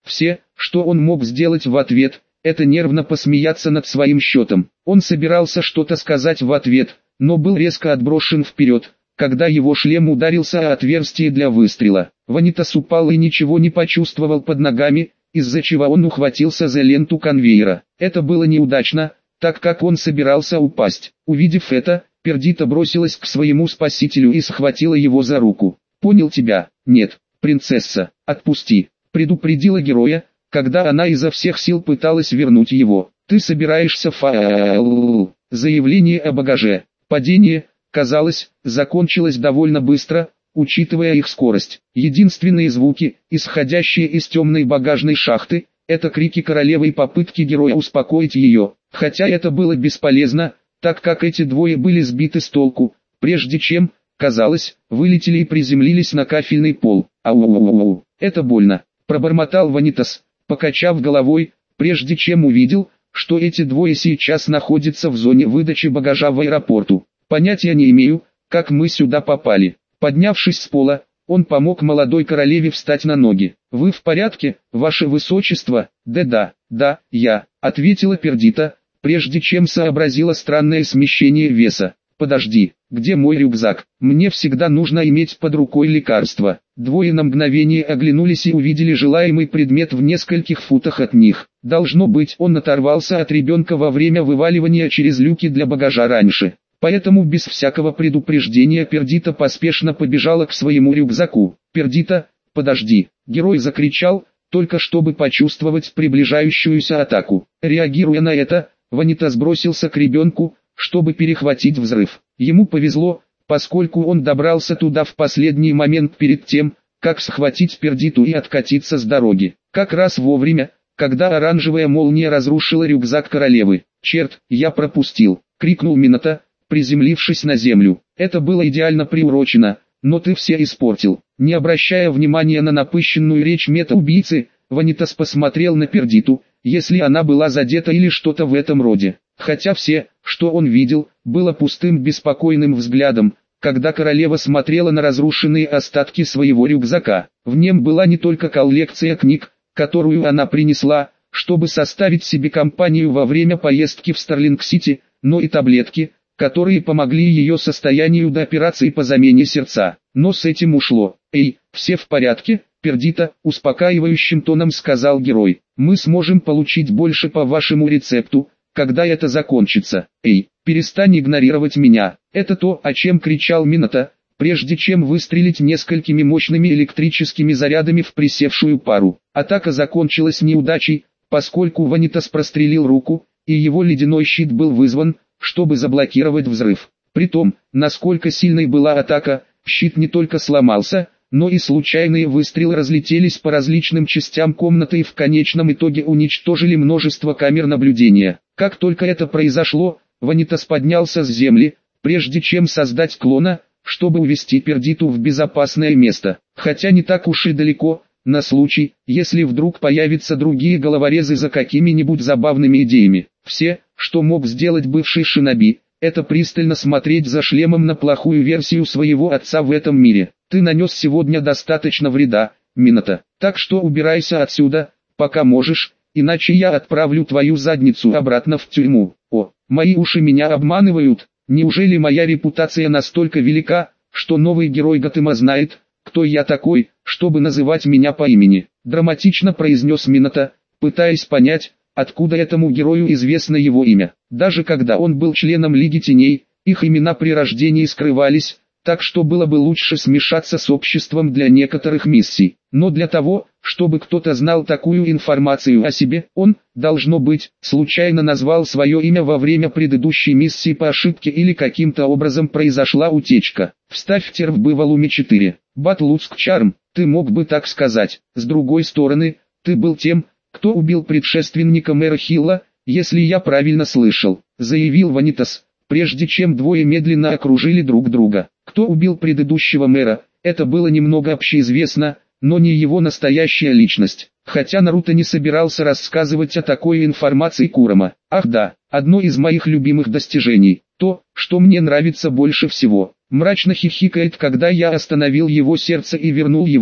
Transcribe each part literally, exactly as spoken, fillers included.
Все, что он мог сделать в ответ, это нервно посмеяться над своим счетом. Он собирался что-то сказать в ответ, но был резко отброшен вперед, когда его шлем ударился о отверстие для выстрела. Ванитас упал и ничего не почувствовал под ногами, из-за чего он ухватился за ленту конвейера. Это было неудачно, так как он собирался упасть. Увидев это, Пердита бросилась к своему спасителю и схватила его за руку. «Понял тебя?» «Нет, принцесса, отпусти», — предупредила героя, когда она изо всех сил пыталась вернуть его. «Ты собираешься фа...» Заявление о багаже. Падение, казалось, закончилось довольно быстро, учитывая их скорость. Единственные звуки, исходящие из темной багажной шахты, это крики королевы и попытки героя успокоить ее. Хотя это было бесполезно, так как эти двое были сбиты с толку, прежде чем, казалось, вылетели и приземлились на кафельный пол. «Ау-ау-ау, это больно», — пробормотал Ванитас, покачав головой, прежде чем увидел, что эти двое сейчас находятся в зоне выдачи багажа в аэропорту. «Понятия не имею, как мы сюда попали». Поднявшись с пола, он помог молодой королеве встать на ноги. «Вы в порядке, ваше высочество?» «Да-да, да, я», — ответила Пердита, прежде чем сообразила странное смещение веса. «Подожди, где мой рюкзак? Мне всегда нужно иметь под рукой лекарство». Двое на мгновение оглянулись и увидели желаемый предмет в нескольких футах от них. Должно быть, он оторвался от ребенка во время вываливания через люки для багажа раньше. Поэтому без всякого предупреждения Пердита поспешно побежала к своему рюкзаку. «Пердита, подожди!» Герой закричал, только чтобы почувствовать приближающуюся атаку. Реагируя на это, Ванитас бросился к ребенку, чтобы перехватить взрыв. Ему повезло, поскольку он добрался туда в последний момент перед тем, как схватить Пердиту и откатиться с дороги. Как раз вовремя, когда оранжевая молния разрушила рюкзак королевы. «Черт, я пропустил!» — крикнул Минота, приземлившись на землю. «Это было идеально приурочено, но ты все испортил». Не обращая внимания на напыщенную речь мета-убийцы, Ванитас посмотрел на Пердиту, если она была задета или что-то в этом роде. Хотя все, что он видел, было пустым беспокойным взглядом, когда королева смотрела на разрушенные остатки своего рюкзака. В нем была не только коллекция книг, которую она принесла, чтобы составить себе компанию во время поездки в Старлинг-Сити, но и таблетки, которые помогли ее состоянию до операции по замене сердца. Но с этим ушло. «Эй, все в порядке?» «Пердита», — успокаивающим тоном сказал герой. «Мы сможем получить больше по вашему рецепту, когда это закончится. Эй, перестань игнорировать меня». Это то, о чем кричал Минота, прежде чем выстрелить несколькими мощными электрическими зарядами в присевшую пару. Атака закончилась неудачей, поскольку Ванитас прострелил руку, и его ледяной щит был вызван, чтобы заблокировать взрыв. При том, насколько сильной была атака, щит не только сломался, но и случайные выстрелы разлетелись по различным частям комнаты и в конечном итоге уничтожили множество камер наблюдения. Как только это произошло, Ванитас поднялся с земли, прежде чем создать клона, чтобы увести Пердиту в безопасное место. Хотя не так уж и далеко, на случай, если вдруг появятся другие головорезы за какими-нибудь забавными идеями. Все, что мог сделать бывший шиноби, это пристально смотреть за шлемом на плохую версию своего отца в этом мире. Ты нанес сегодня достаточно вреда, Минота, так что убирайся отсюда, пока можешь, иначе я отправлю твою задницу обратно в тюрьму. О, мои уши меня обманывают, неужели моя репутация настолько велика, что новый герой Готэма знает, кто я такой, чтобы называть меня по имени? Драматично произнес Минота, пытаясь понять, откуда этому герою известно его имя. Даже когда он был членом Лиги Теней, их имена при рождении скрывались, так что было бы лучше смешаться с обществом для некоторых миссий. Но для того, чтобы кто-то знал такую информацию о себе, он, должно быть, случайно назвал свое имя во время предыдущей миссии по ошибке или каким-то образом произошла утечка. Вставь тер в Бывалуме четыре. Батлуцк Чарм, ты мог бы так сказать. С другой стороны, ты был тем, кто убил предшественника мэра Хилла, если я правильно слышал, заявил Ванитас, прежде чем двое медленно окружили друг друга. Кто убил предыдущего мэра, это было немного общеизвестно, но не его настоящая личность. Хотя Наруто не собирался рассказывать о такой информации Курама. Ах да, одно из моих любимых достижений, то, что мне нравится больше всего. Мрачно хихикает, когда я остановил его сердце и вернул его,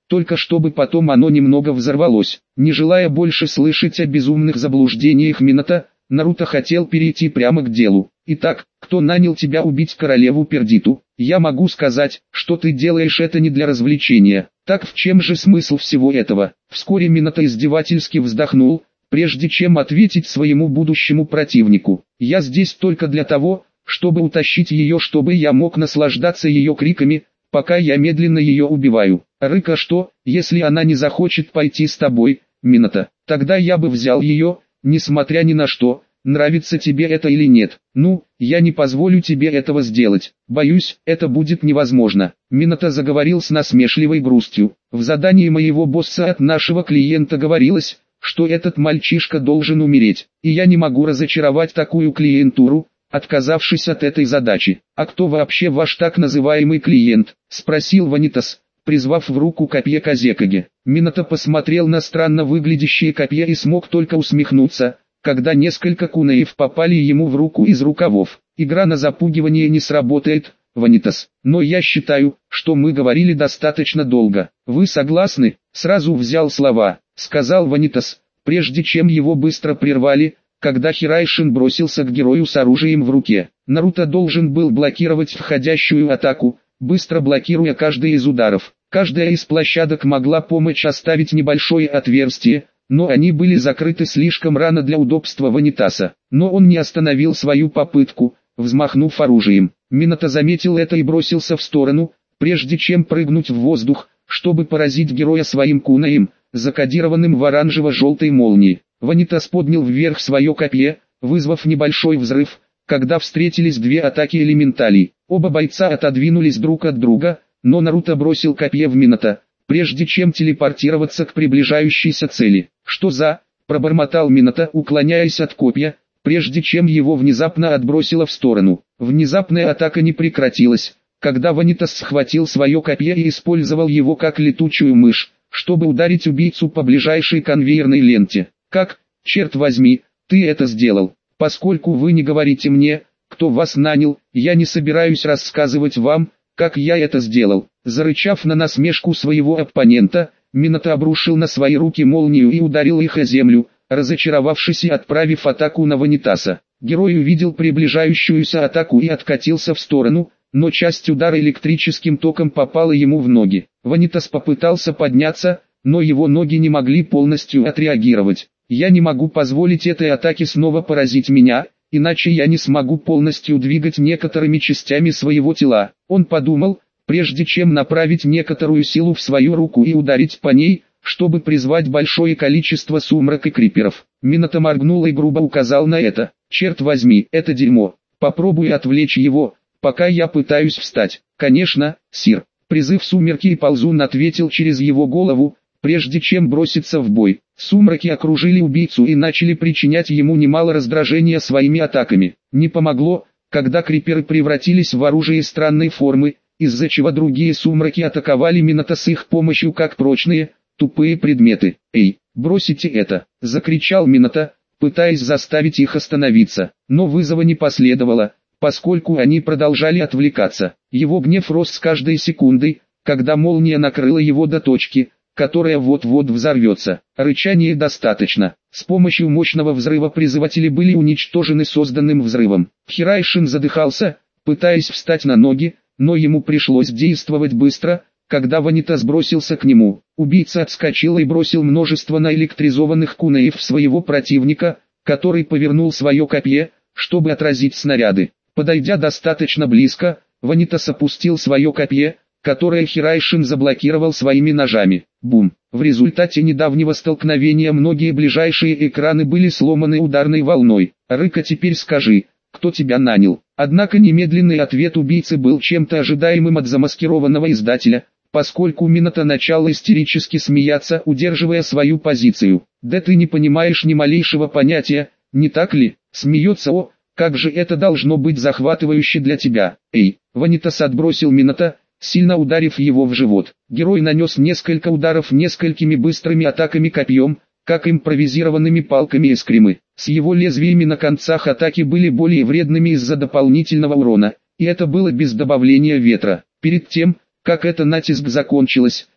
только чтобы потом оно немного взорвалось. Не желая больше слышать о безумных заблуждениях Минато, Наруто хотел перейти прямо к делу. Итак, кто нанял тебя убить королеву Пердиту? Я могу сказать, что ты делаешь это не для развлечения. Так в чем же смысл всего этого? Вскоре Минато издевательски вздохнул, прежде чем ответить своему будущему противнику. Я здесь только для того, чтобы утащить ее, чтобы я мог наслаждаться ее криками, пока я медленно ее убиваю. Рыка, что, если она не захочет пойти с тобой, Минато? Тогда я бы взял ее, несмотря ни на что, нравится тебе это или нет. Ну, я не позволю тебе этого сделать. Боюсь, это будет невозможно. Минато заговорил с насмешливой грустью. В задании моего босса от нашего клиента говорилось, что этот мальчишка должен умереть. И я не могу разочаровать такую клиентуру, отказавшись от этой задачи. А кто вообще ваш так называемый клиент? Спросил Ванитас, призвав в руку копье Казекаге. Минато посмотрел на странно выглядящее копье и смог только усмехнуться, когда несколько кунаев попали ему в руку из рукавов. Игра на запугивание не сработает, Ванитас. Но я считаю, что мы говорили достаточно долго. Вы согласны? Сразу взял слова, сказал Ванитас, прежде чем его быстро прервали, когда Хирайшин бросился к герою с оружием в руке. Наруто должен был блокировать входящую атаку, быстро блокируя каждый из ударов. Каждая из площадок могла помочь оставить небольшое отверстие, но они были закрыты слишком рано для удобства Ванитаса. Но он не остановил свою попытку, взмахнув оружием. Минато заметил это и бросился в сторону, прежде чем прыгнуть в воздух, чтобы поразить героя своим кунаем, закодированным в оранжево-желтой молнии. Ванитас поднял вверх свое копье, вызвав небольшой взрыв, когда встретились две атаки элементалей. Оба бойца отодвинулись друг от друга, но Наруто бросил копье в Минато, прежде чем телепортироваться к приближающейся цели. «Что за...» – пробормотал Минато, уклоняясь от копья, прежде чем его внезапно отбросило в сторону. Внезапная атака не прекратилась, когда Ванитас схватил свое копье и использовал его как летучую мышь, чтобы ударить убийцу по ближайшей конвейерной ленте. «Как, черт возьми, ты это сделал? Поскольку вы не говорите мне, кто вас нанял, я не собираюсь рассказывать вам, как я это сделал». Зарычав на насмешку своего оппонента, Минато обрушил на свои руки молнию и ударил их о землю, разочаровавшись и отправив атаку на Ванитаса. Герой увидел приближающуюся атаку и откатился в сторону, но часть удара электрическим током попала ему в ноги. Ванитас попытался подняться, но его ноги не могли полностью отреагировать. «Я не могу позволить этой атаке снова поразить меня, иначе я не смогу полностью двигать некоторыми частями своего тела». Он подумал, прежде чем направить некоторую силу в свою руку и ударить по ней, чтобы призвать большое количество сумрак и криперов. Минато моргнул и грубо указал на это. «Черт возьми, это дерьмо. Попробуй отвлечь его, пока я пытаюсь встать». «Конечно, сир». Призыв сумерки и ползун ответил через его голову, прежде чем броситься в бой. Сумраки окружили убийцу и начали причинять ему немало раздражения своими атаками. Не помогло, когда криперы превратились в оружие странной формы, из-за чего другие сумраки атаковали Минато с их помощью как прочные, тупые предметы. «Эй, бросите это!» – закричал Минато, пытаясь заставить их остановиться. Но вызова не последовало, поскольку они продолжали отвлекаться. Его гнев рос с каждой секундой, когда молния накрыла его до точки, которая вот-вот взорвется. Рычание достаточно. С помощью мощного взрыва призыватели были уничтожены созданным взрывом. Хирайшин задыхался, пытаясь встать на ноги, но ему пришлось действовать быстро, когда Ванитас бросился к нему. Убийца отскочил и бросил множество наэлектризованных кунаев в своего противника, который повернул свое копье, чтобы отразить снаряды. Подойдя достаточно близко, Ванитас опустил свое копье, которое Хирайшин заблокировал своими ножами. Бум! В результате недавнего столкновения многие ближайшие экраны были сломаны ударной волной. «Рыка, теперь скажи, кто тебя нанял?» Однако немедленный ответ убийцы был чем-то ожидаемым от замаскированного издателя, поскольку Минато начал истерически смеяться, удерживая свою позицию. «Да ты не понимаешь ни малейшего понятия, не так ли?» Смеется. «О, как же это должно быть захватывающе для тебя!» «Эй!» Ванитас отбросил Минато, сильно ударив его в живот. Герой нанес несколько ударов несколькими быстрыми атаками копьем, как импровизированными палками эскримы. С его лезвиями на концах атаки были более вредными из-за дополнительного урона, и это было без добавления ветра. Перед тем, как эта натиск закончилась,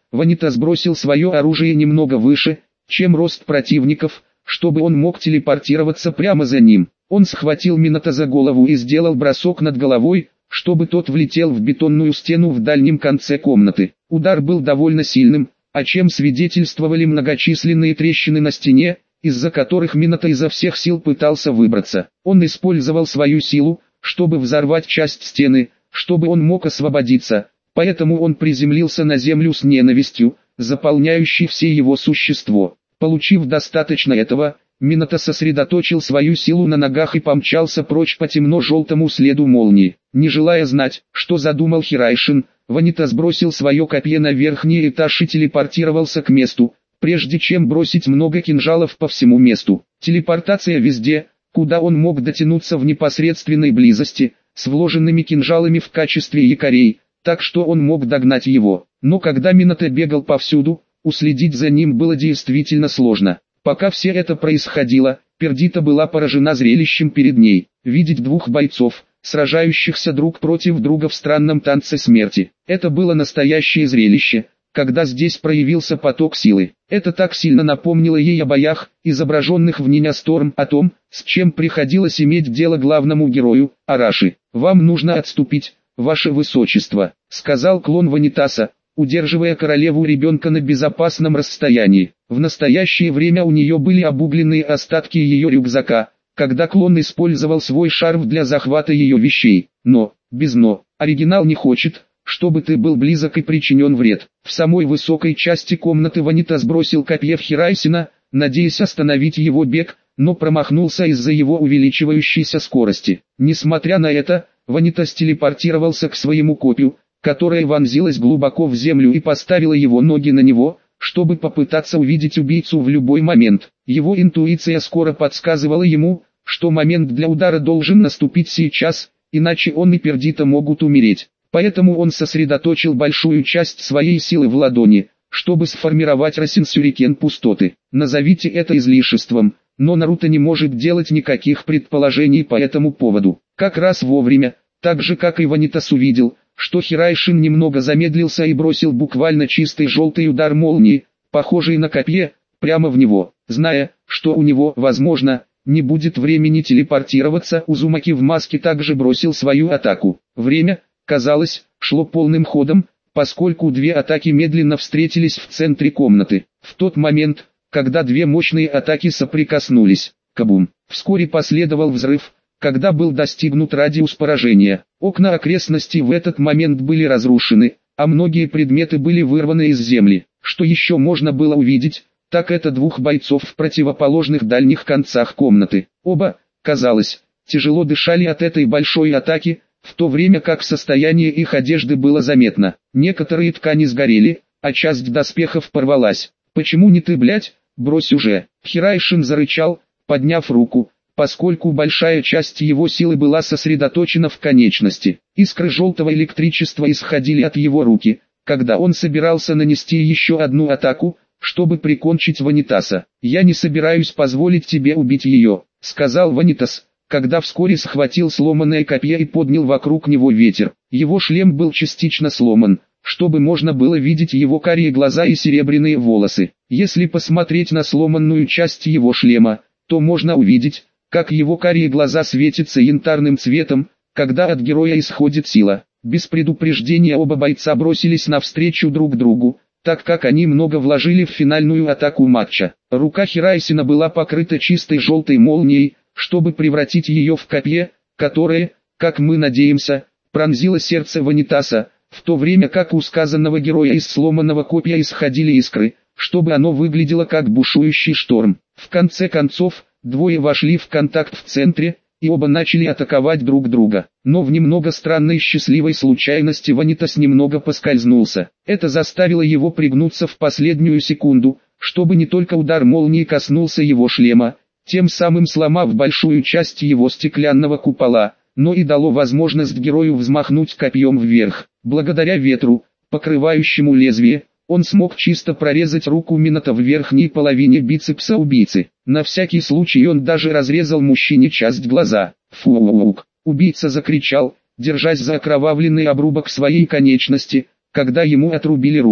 Ванита сбросил свое оружие немного выше, чем рост противников, чтобы он мог телепортироваться прямо за ним. Он схватил Минота за голову и сделал бросок над головой, чтобы тот влетел в бетонную стену в дальнем конце комнаты. Удар был довольно сильным, о чем свидетельствовали многочисленные трещины на стене, из-за которых Минота изо всех сил пытался выбраться. Он использовал свою силу, чтобы взорвать часть стены, чтобы он мог освободиться, поэтому он приземлился на землю с ненавистью, заполняющей все его существо. Получив достаточно этого, Минота сосредоточил свою силу на ногах и помчался прочь по темно-желтому следу молнии. Не желая знать, что задумал Хирайшин, Ванита сбросил свое копье на верхний этаж и телепортировался к месту, прежде чем бросить много кинжалов по всему месту. Телепортация везде, куда он мог дотянуться в непосредственной близости, с вложенными кинжалами в качестве якорей, так что он мог догнать его. Но когда Минота бегал повсюду, уследить за ним было действительно сложно. Пока все это происходило, Пердита была поражена зрелищем перед ней. Видеть двух бойцов, сражающихся друг против друга в странном танце смерти. Это было настоящее зрелище, когда здесь проявился поток силы. Это так сильно напомнило ей о боях, изображенных в Ninja Storm, о том, с чем приходилось иметь дело главному герою, Араши. «Вам нужно отступить, ваше высочество», — сказал клон Ванитаса, удерживая королеву ребенка на безопасном расстоянии. В настоящее время у нее были обугленные остатки ее рюкзака, когда клон использовал свой шарф для захвата ее вещей. Но, без «но», оригинал не хочет, чтобы ты был близок и причинен вред. В самой высокой части комнаты Ванита сбросил копье в Хирайсина, надеясь остановить его бег, но промахнулся из-за его увеличивающейся скорости. Несмотря на это, Ванита телепортировался к своему копью, которая вонзилась глубоко в землю и поставила его ноги на него, чтобы попытаться увидеть убийцу в любой момент. Его интуиция скоро подсказывала ему, что момент для удара должен наступить сейчас, иначе он и Пердита могут умереть. Поэтому он сосредоточил большую часть своей силы в ладони, чтобы сформировать Расин-сюрикен пустоты. Назовите это излишеством, но Наруто не может делать никаких предположений по этому поводу. Как раз вовремя, так же как и Ванитас увидел, что Хирайшин немного замедлился и бросил буквально чистый желтый удар молнии, похожий на копье, прямо в него. Зная, что у него, возможно, не будет времени телепортироваться, Узумаки в маске также бросил свою атаку. Время, казалось, шло полным ходом, поскольку две атаки медленно встретились в центре комнаты. В тот момент, когда две мощные атаки соприкоснулись, кабум, вскоре последовал взрыв, когда был достигнут радиус поражения. Окна окрестностей в этот момент были разрушены, а многие предметы были вырваны из земли. Что еще можно было увидеть, так это двух бойцов в противоположных дальних концах комнаты. Оба, казалось, тяжело дышали от этой большой атаки, в то время как состояние их одежды было заметно. Некоторые ткани сгорели, а часть доспехов порвалась. «Почему не ты, блядь, брось уже!» Хирайшин зарычал, подняв руку, поскольку большая часть его силы была сосредоточена в конечности. Искры желтого электричества исходили от его руки, когда он собирался нанести еще одну атаку, чтобы прикончить Ванитаса. «Я не собираюсь позволить тебе убить ее», — сказал Ванитас, когда вскоре схватил сломанное копье и поднял вокруг него ветер. Его шлем был частично сломан, чтобы можно было видеть его карие глаза и серебряные волосы. Если посмотреть на сломанную часть его шлема, то можно увидеть, как его карие глаза светятся янтарным цветом, когда от героя исходит сила. Без предупреждения оба бойца бросились навстречу друг другу, так как они много вложили в финальную атаку матча. Рука Хирайсина была покрыта чистой желтой молнией, чтобы превратить ее в копье, которое, как мы надеемся, пронзило сердце Ванитаса, в то время как у сказанного героя из сломанного копья исходили искры, чтобы оно выглядело как бушующий шторм. В конце концов, двое вошли в контакт в центре, и оба начали атаковать друг друга. Но в немного странной счастливой случайности Ванитас немного поскользнулся. Это заставило его пригнуться в последнюю секунду, чтобы не только удар молнии коснулся его шлема, тем самым сломав большую часть его стеклянного купола, но и дало возможность герою взмахнуть копьем вверх. Благодаря ветру, покрывающему лезвие, он смог чисто прорезать руку Минота в верхней половине бицепса убийцы. На всякий случай он даже разрезал мужчине часть глаза. «Фууук!» Убийца закричал, держась за окровавленный обрубок своей конечности, когда ему отрубили руку.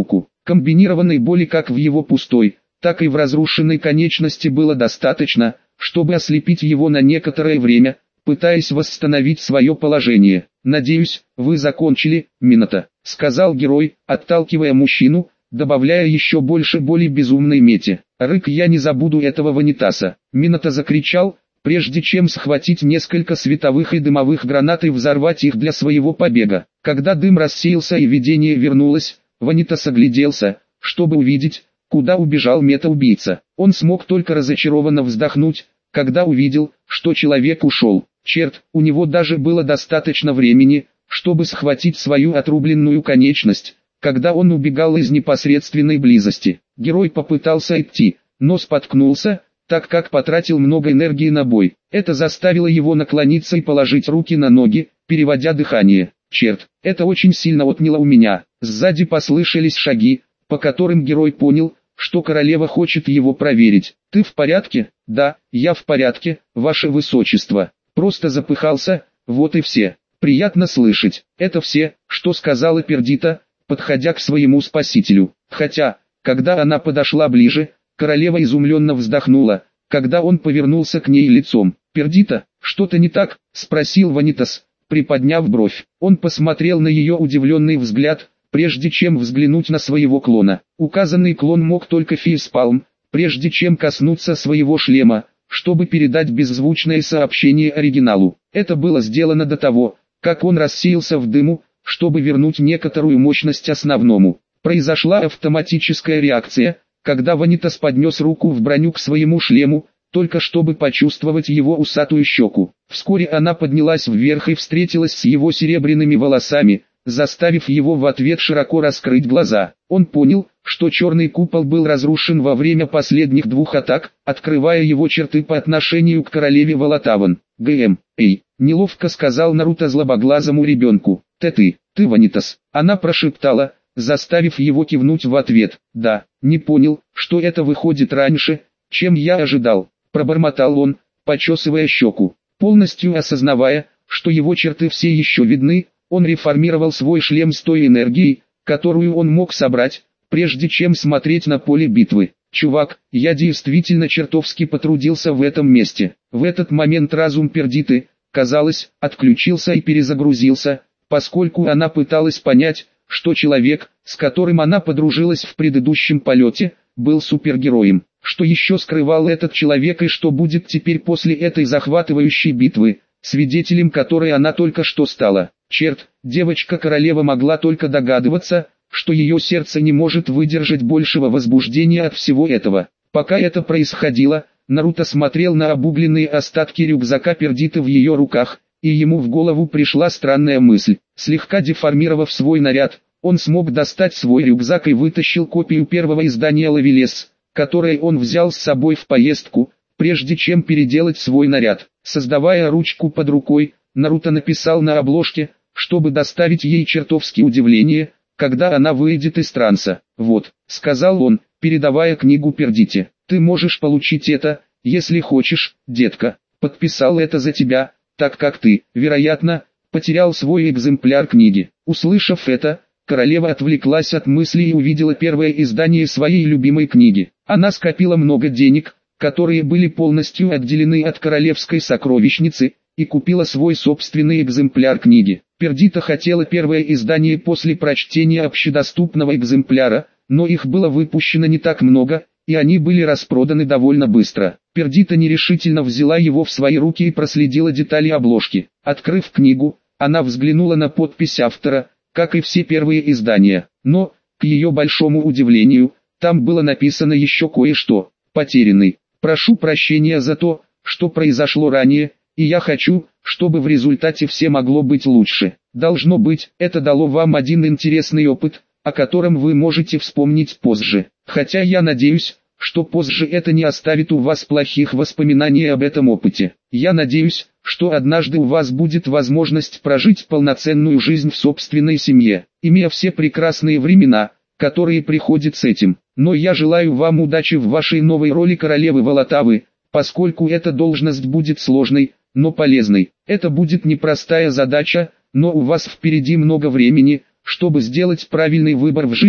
Комбинированной боли как в его пустой, так и в разрушенной конечности было достаточно, чтобы ослепить его на некоторое время, пытаясь восстановить свое положение. «Надеюсь, вы закончили, Минато», — сказал герой, отталкивая мужчину, добавляя еще больше боли безумной мете. «Рык, я не забуду этого ванитаса!» Минато закричал, прежде чем схватить несколько световых и дымовых гранат и взорвать их для своего побега. Когда дым рассеялся и видение вернулось, Ванитас огляделся, чтобы увидеть, куда убежал мета-убийца. Он смог только разочарованно вздохнуть, когда увидел, что человек ушел. Черт, у него даже было достаточно времени, чтобы схватить свою отрубленную конечность, когда он убегал из непосредственной близости. Герой попытался идти, но споткнулся, так как потратил много энергии на бой. Это заставило его наклониться и положить руки на ноги, переводя дыхание. Черт, это очень сильно отняло у меня. Сзади послышались шаги, по которым герой понял, что королева хочет его проверить. «Ты в порядке?» «Да, я в порядке, ваше высочество. Просто запыхался, вот и все». «Приятно слышать. Это все, что сказала Пердита, подходя к своему спасителю». Хотя, когда она подошла ближе, королева изумленно вздохнула, когда он повернулся к ней лицом. «Пердита, что-то не так?» — спросил Ванитас, приподняв бровь. Он посмотрел на ее удивленный взгляд, прежде чем взглянуть на своего клона. Указанный клон мог только фейспалм, прежде чем коснуться своего шлема, чтобы передать беззвучное сообщение оригиналу. Это было сделано до того, как он рассеялся в дыму, чтобы вернуть некоторую мощность основному. Произошла автоматическая реакция, когда Ванитас поднес руку в броню к своему шлему, только чтобы почувствовать его усатую щеку. Вскоре она поднялась вверх и встретилась с его серебряными волосами, заставив его в ответ широко раскрыть глаза. Он понял, что черный купол был разрушен во время последних двух атак, открывая его черты по отношению к королеве Волотаван. «ГМ, эй», — неловко сказал Наруто злобоглазому ребенку. «Ты ты, ты Ванитас», — она прошептала, заставив его кивнуть в ответ. «Да, не понял, что это выходит раньше, чем я ожидал», — пробормотал он, почесывая щеку. Полностью осознавая, что его черты все еще видны, он реформировал свой шлем с той энергией, которую он мог собрать, прежде чем смотреть на поле битвы. «Чувак, я действительно чертовски потрудился в этом месте». В этот момент разум Пердиты, казалось, отключился и перезагрузился, поскольку она пыталась понять, что человек, с которым она подружилась в предыдущем полете, был супергероем. Что еще скрывал этот человек и что будет теперь после этой захватывающей битвы, свидетелем которой она только что стала. Черт, девочка-королева могла только догадываться, что ее сердце не может выдержать большего возбуждения от всего этого. Пока это происходило, Наруто смотрел на обугленные остатки рюкзака Пердиты в ее руках, и ему в голову пришла странная мысль. Слегка деформировав свой наряд, он смог достать свой рюкзак и вытащил копию первого издания «Лавелес», которое он взял с собой в поездку, прежде чем переделать свой наряд. Создавая ручку под рукой, Наруто написал на обложке, чтобы доставить ей чертовски удивление, когда она выйдет из транса. «Вот», — сказал он, передавая книгу Пердите, — «ты можешь получить это, если хочешь, детка. Подписал это за тебя, так как ты, вероятно, потерял свой экземпляр книги». Услышав это, королева отвлеклась от мыслей и увидела первое издание своей любимой книги. Она скопила много денег, которые были полностью отделены от королевской сокровищницы, и купила свой собственный экземпляр книги. Пердита хотела первое издание после прочтения общедоступного экземпляра, но их было выпущено не так много, и они были распроданы довольно быстро. Пердита нерешительно взяла его в свои руки и проследила детали обложки. Открыв книгу, она взглянула на подпись автора, как и все первые издания, но, к ее большому удивлению, там было написано еще кое-что. «Потерянный. Прошу прощения за то, что произошло ранее, и я хочу, чтобы в результате все могло быть лучше. Должно быть, это дало вам один интересный опыт, о котором вы можете вспомнить позже. Хотя я надеюсь, что позже это не оставит у вас плохих воспоминаний об этом опыте. Я надеюсь, что однажды у вас будет возможность прожить полноценную жизнь в собственной семье, имея все прекрасные времена, которые приходят с этим. Но я желаю вам удачи в вашей новой роли королевы Волотавы, поскольку эта должность будет сложной, но полезной. Это будет непростая задача, но у вас впереди много времени, чтобы сделать правильный выбор в жизни,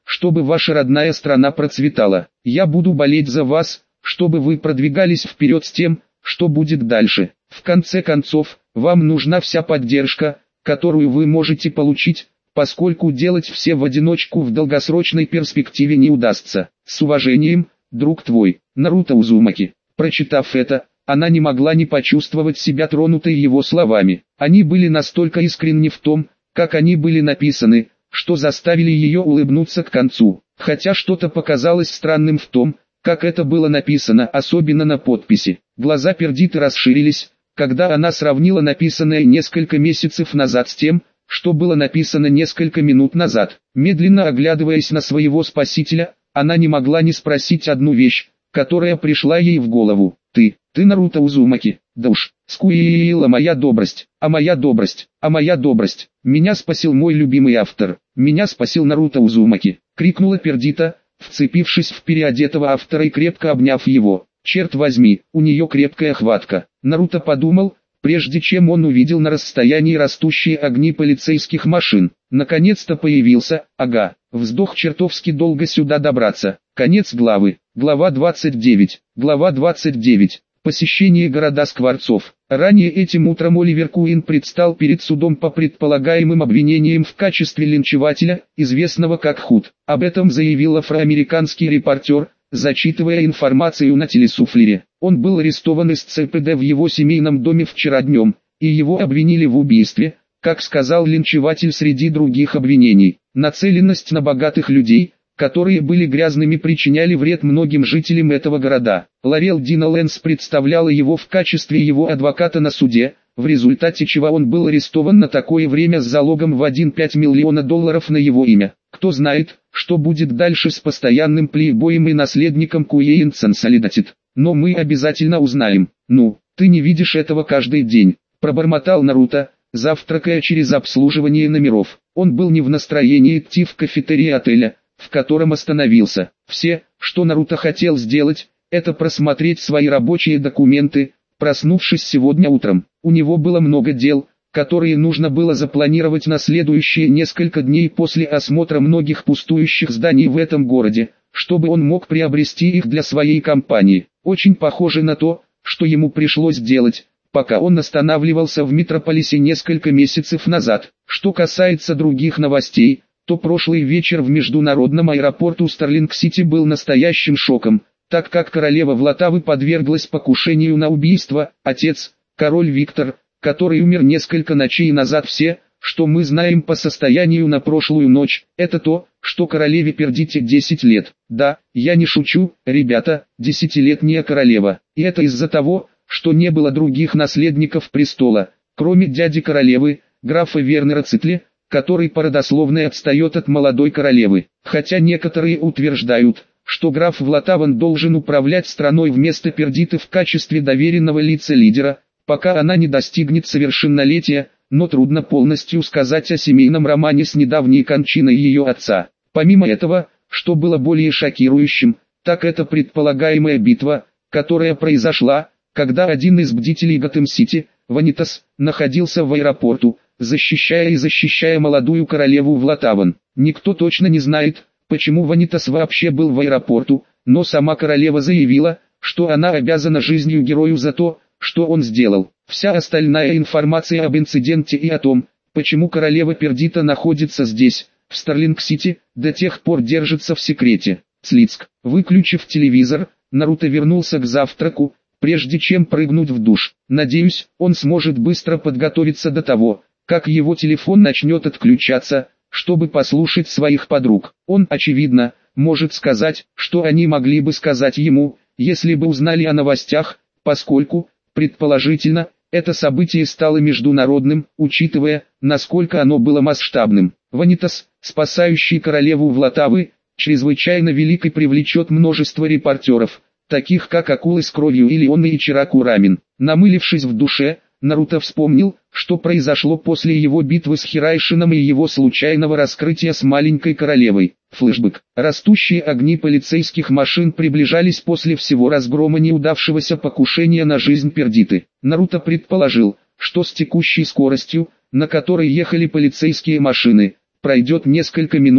чтобы ваша родная страна процветала. Я буду болеть за вас, чтобы вы продвигались вперед с тем, что будет дальше. В конце концов, вам нужна вся поддержка, которую вы можете получить, поскольку делать все в одиночку в долгосрочной перспективе не удастся. С уважением, друг твой, Наруто Узумаки. Прочитав это, она не могла не почувствовать себя тронутой его словами. Они были настолько искренни в том, как они были написаны, что заставили ее улыбнуться к концу. Хотя что-то показалось странным в том, как это было написано, особенно на подписи. Глаза Пердиты расширились, когда она сравнила написанное несколько месяцев назад с тем, что было написано несколько минут назад. Медленно оглядываясь на своего спасителя, она не могла не спросить одну вещь, которая пришла ей в голову. «Ты, ты Наруто Узумаки, да уж, скуила моя добрость, а моя добрость, а моя добрость, меня спасил мой любимый автор, меня спасил Наруто Узумаки», крикнула Пердита, вцепившись в переодетого автора и крепко обняв его. Черт возьми, у нее крепкая хватка. Наруто подумал, прежде чем он увидел на расстоянии растущие огни полицейских машин. Наконец-то появился, ага, вздох, чертовски долго сюда добраться. Конец главы. Глава двадцать девять. Глава двадцать девять. Посещение города Скворцов. Ранее этим утром Оливер Куин предстал перед судом по предполагаемым обвинениям в качестве линчевателя, известного как Худ. Об этом заявил афроамериканский репортер, зачитывая информацию на телесуфлере. Он был арестован из ЦПД в его семейном доме вчера днем, и его обвинили в убийстве, как сказал линчеватель среди других обвинений. Нацеленность на богатых людей, которые были грязными, причиняли вред многим жителям этого города. Лорел Дина Лэнс представляла его в качестве его адвоката на суде, в результате чего он был арестован на такое время с залогом в один целых пять десятых миллиона долларов на его имя. Кто знает, что будет дальше с постоянным плейбоем и наследником Куин Консолидатед. Но мы обязательно узнаем. Ну, ты не видишь этого каждый день, пробормотал Наруто, завтракая через обслуживание номеров. Он был не в настроении идти в кафетерий отеля, в котором остановился. Все, что Наруто хотел сделать, это просмотреть свои рабочие документы, проснувшись сегодня утром. У него было много дел, которые нужно было запланировать на следующие несколько дней после осмотра многих пустующих зданий в этом городе, чтобы он мог приобрести их для своей компании. Очень похоже на то, что ему пришлось делать, пока он останавливался в Метрополисе несколько месяцев назад. Что касается других новостей, то прошлый вечер в международном аэропорту Старлинг-Сити был настоящим шоком, так как королева Влатавы подверглась покушению на убийство. Отец, король Виктор, который умер несколько ночей назад. Все, что мы знаем по состоянию на прошлую ночь, это то, что королеве Пердите десять лет. Да, я не шучу, ребята, десятилетняя королева. И это из-за того, что не было других наследников престола, кроме дяди королевы, графа Вернера Цитли, который по родословной отстает от молодой королевы. Хотя некоторые утверждают, что граф Влатаван должен управлять страной вместо Пердиты в качестве доверенного лица-лидера, пока она не достигнет совершеннолетия, но трудно полностью сказать о семейном романе с недавней кончиной ее отца. Помимо этого, что было более шокирующим, так это предполагаемая битва, которая произошла, когда один из бдителей Готэм-Сити, Ванитас, находился в аэропорту, защищая и защищая молодую королеву Влатаван. Никто точно не знает, почему Ванитас вообще был в аэропорту, но сама королева заявила, что она обязана жизнью герою за то, что он сделал. Вся остальная информация об инциденте и о том, почему королева Пердита находится здесь, в Старлинг-Сити, до тех пор держится в секрете. Слицк. Выключив телевизор, Наруто вернулся к завтраку, прежде чем прыгнуть в душ. Надеюсь, он сможет быстро подготовиться до того, как его телефон начнет отключаться, чтобы послушать своих подруг. Он, очевидно, может сказать, что они могли бы сказать ему, если бы узнали о новостях, поскольку, предположительно, это событие стало международным, учитывая, насколько оно было масштабным. Ванитас, спасающий королеву Влатавы, чрезвычайно велик и привлечет множество репортеров, таких как Акулы с кровью или он и Ичираку Рамин. Намылившись в душе, Наруто вспомнил, что произошло после его битвы с Хирайшином и его случайного раскрытия с маленькой королевой. Флэшбэк. Растущие огни полицейских машин приближались после всего разгрома неудавшегося покушения на жизнь Пердиты. Наруто предположил, что с текущей скоростью, на которой ехали полицейские машины, пройдет несколько минут,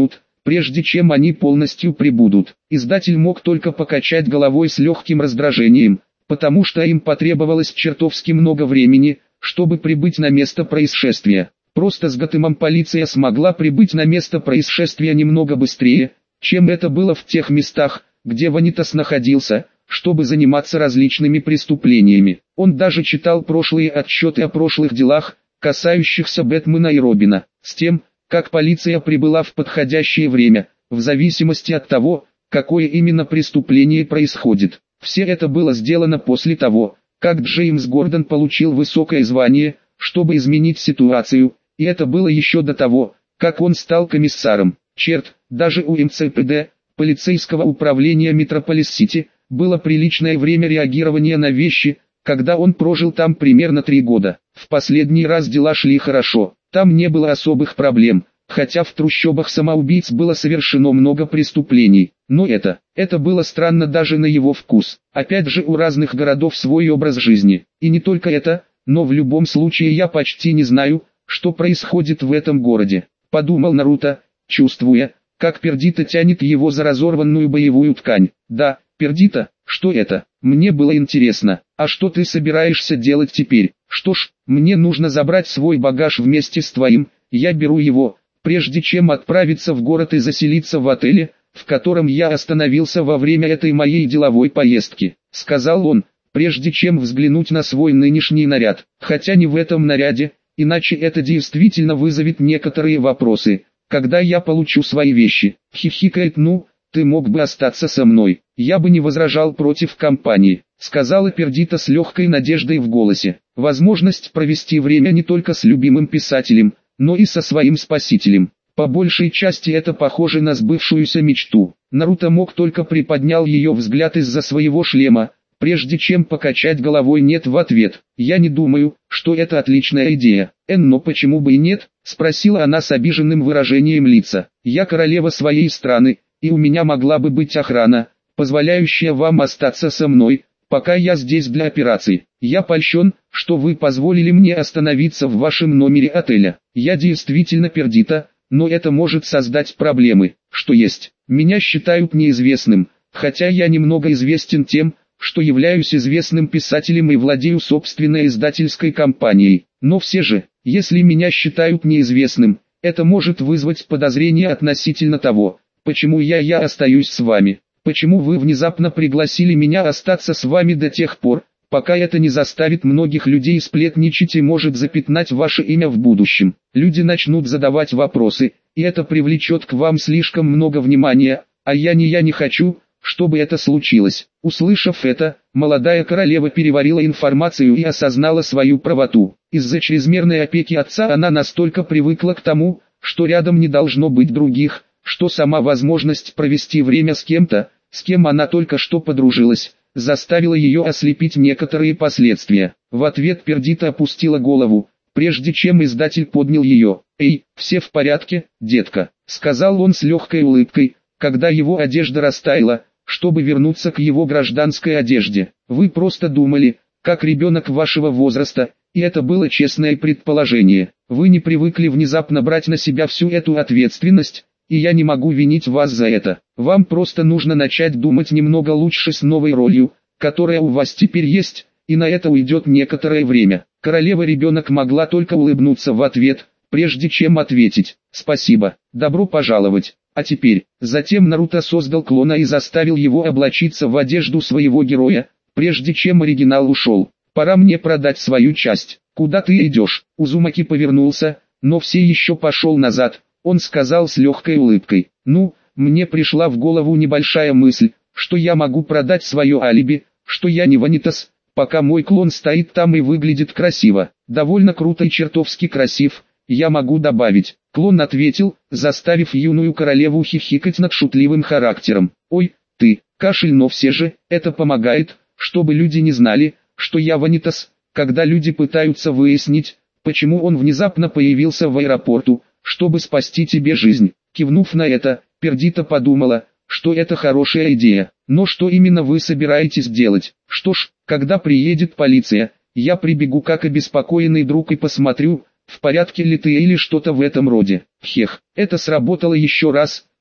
прежде чем они полностью прибудут. Издатель мог только покачать головой с легким раздражением, потому что им потребовалось чертовски много времени, чтобы прибыть на место происшествия. Просто с Готэмом полиция смогла прибыть на место происшествия немного быстрее, чем это было в тех местах, где Ванитас находился, чтобы заниматься различными преступлениями. Он даже читал прошлые отчеты о прошлых делах, касающихся Бэтмена и Робина, с тем, как полиция прибыла в подходящее время, в зависимости от того, какое именно преступление происходит. Все это было сделано после того, как Джеймс Гордон получил высокое звание, чтобы изменить ситуацию, и это было еще до того, как он стал комиссаром. Черт, даже у эм цэ пэ дэ, полицейского управления Метрополис-Сити, было приличное время реагирования на вещи, когда он прожил там примерно три года. В последний раз дела шли хорошо, там не было особых проблем, хотя в трущобах самоубийц было совершено много преступлений. Но это, это было странно даже на его вкус. Опять же, у разных городов свой образ жизни. И не только это, но в любом случае я почти не знаю, что происходит в этом городе. Подумал Наруто, чувствуя, как Пердита тянет его за разорванную боевую ткань. Да, Пердита, что это? Мне было интересно. А что ты собираешься делать теперь? Что ж, мне нужно забрать свой багаж вместе с твоим, я беру его, прежде чем отправиться в город и заселиться в отеле, в котором я остановился во время этой моей деловой поездки, сказал он, прежде чем взглянуть на свой нынешний наряд. Хотя не в этом наряде, иначе это действительно вызовет некоторые вопросы, когда я получу свои вещи. Хихикает: ну, ты мог бы остаться со мной, я бы не возражал против компании, сказала Пердита с легкой надеждой в голосе. Возможность провести время не только с любимым писателем, но и со своим спасителем. По большей части это похоже на сбывшуюся мечту. Наруто мог только приподнял ее взгляд из-за своего шлема, прежде чем покачать головой нет в ответ. Я не думаю, что это отличная идея. Эн, но почему бы и нет, спросила она с обиженным выражением лица. Я королева своей страны, и у меня могла бы быть охрана, позволяющая вам остаться со мной, пока я здесь для операций. Я польщен, что вы позволили мне остановиться в вашем номере отеля. Я действительно Пердита, но это может создать проблемы. Что есть, меня считают неизвестным, хотя я немного известен тем, что являюсь известным писателем и владею собственной издательской компанией. Но все же, если меня считают неизвестным, это может вызвать подозрения относительно того, почему я я остаюсь с вами. Почему вы внезапно пригласили меня остаться с вами до тех пор, пока это не заставит многих людей сплетничать и может запятнать ваше имя в будущем. Люди начнут задавать вопросы, и это привлечет к вам слишком много внимания, а я не я не хочу, чтобы это случилось. Услышав это, молодая королева переварила информацию и осознала свою правоту. Из-за чрезмерной опеки отца она настолько привыкла к тому, что рядом не должно быть других, что сама возможность провести время с кем-то, с кем она только что подружилась, заставила ее ослепить некоторые последствия. В ответ Пердита опустила голову, прежде чем издатель поднял ее. «Эй, все в порядке, детка», — сказал он с легкой улыбкой, когда его одежда растаяла, чтобы вернуться к его гражданской одежде. «Вы просто думали, как ребенок вашего возраста, и это было честное предположение. Вы не привыкли внезапно брать на себя всю эту ответственность, и я не могу винить вас за это. Вам просто нужно начать думать немного лучше с новой ролью, которая у вас теперь есть, и на это уйдет некоторое время». Королева-ребенок могла только улыбнуться в ответ, прежде чем ответить: «Спасибо, добро пожаловать». А теперь, затем Наруто создал клона и заставил его облачиться в одежду своего героя, прежде чем оригинал ушел. «Пора мне продать свою часть. Куда ты идешь?» Узумаки повернулся, но все еще пошел назад. Он сказал с легкой улыбкой: «Ну, мне пришла в голову небольшая мысль, что я могу продать свое алиби, что я не Ванитас, пока мой клон стоит там и выглядит красиво. Довольно круто и чертовски красив, я могу добавить». Клон ответил, заставив юную королеву хихикать над шутливым характером. «Ой, ты, кашель, но все же, это помогает, чтобы люди не знали, что я Ванитас, когда люди пытаются выяснить, почему он внезапно появился в аэропорту, чтобы спасти тебе жизнь». Кивнув на это, Пердита подумала, что это хорошая идея. «Но что именно вы собираетесь делать?» «Что ж, когда приедет полиция, я прибегу как обеспокоенный друг и посмотрю, в порядке ли ты или что-то в этом роде». Хех, это сработало еще раз,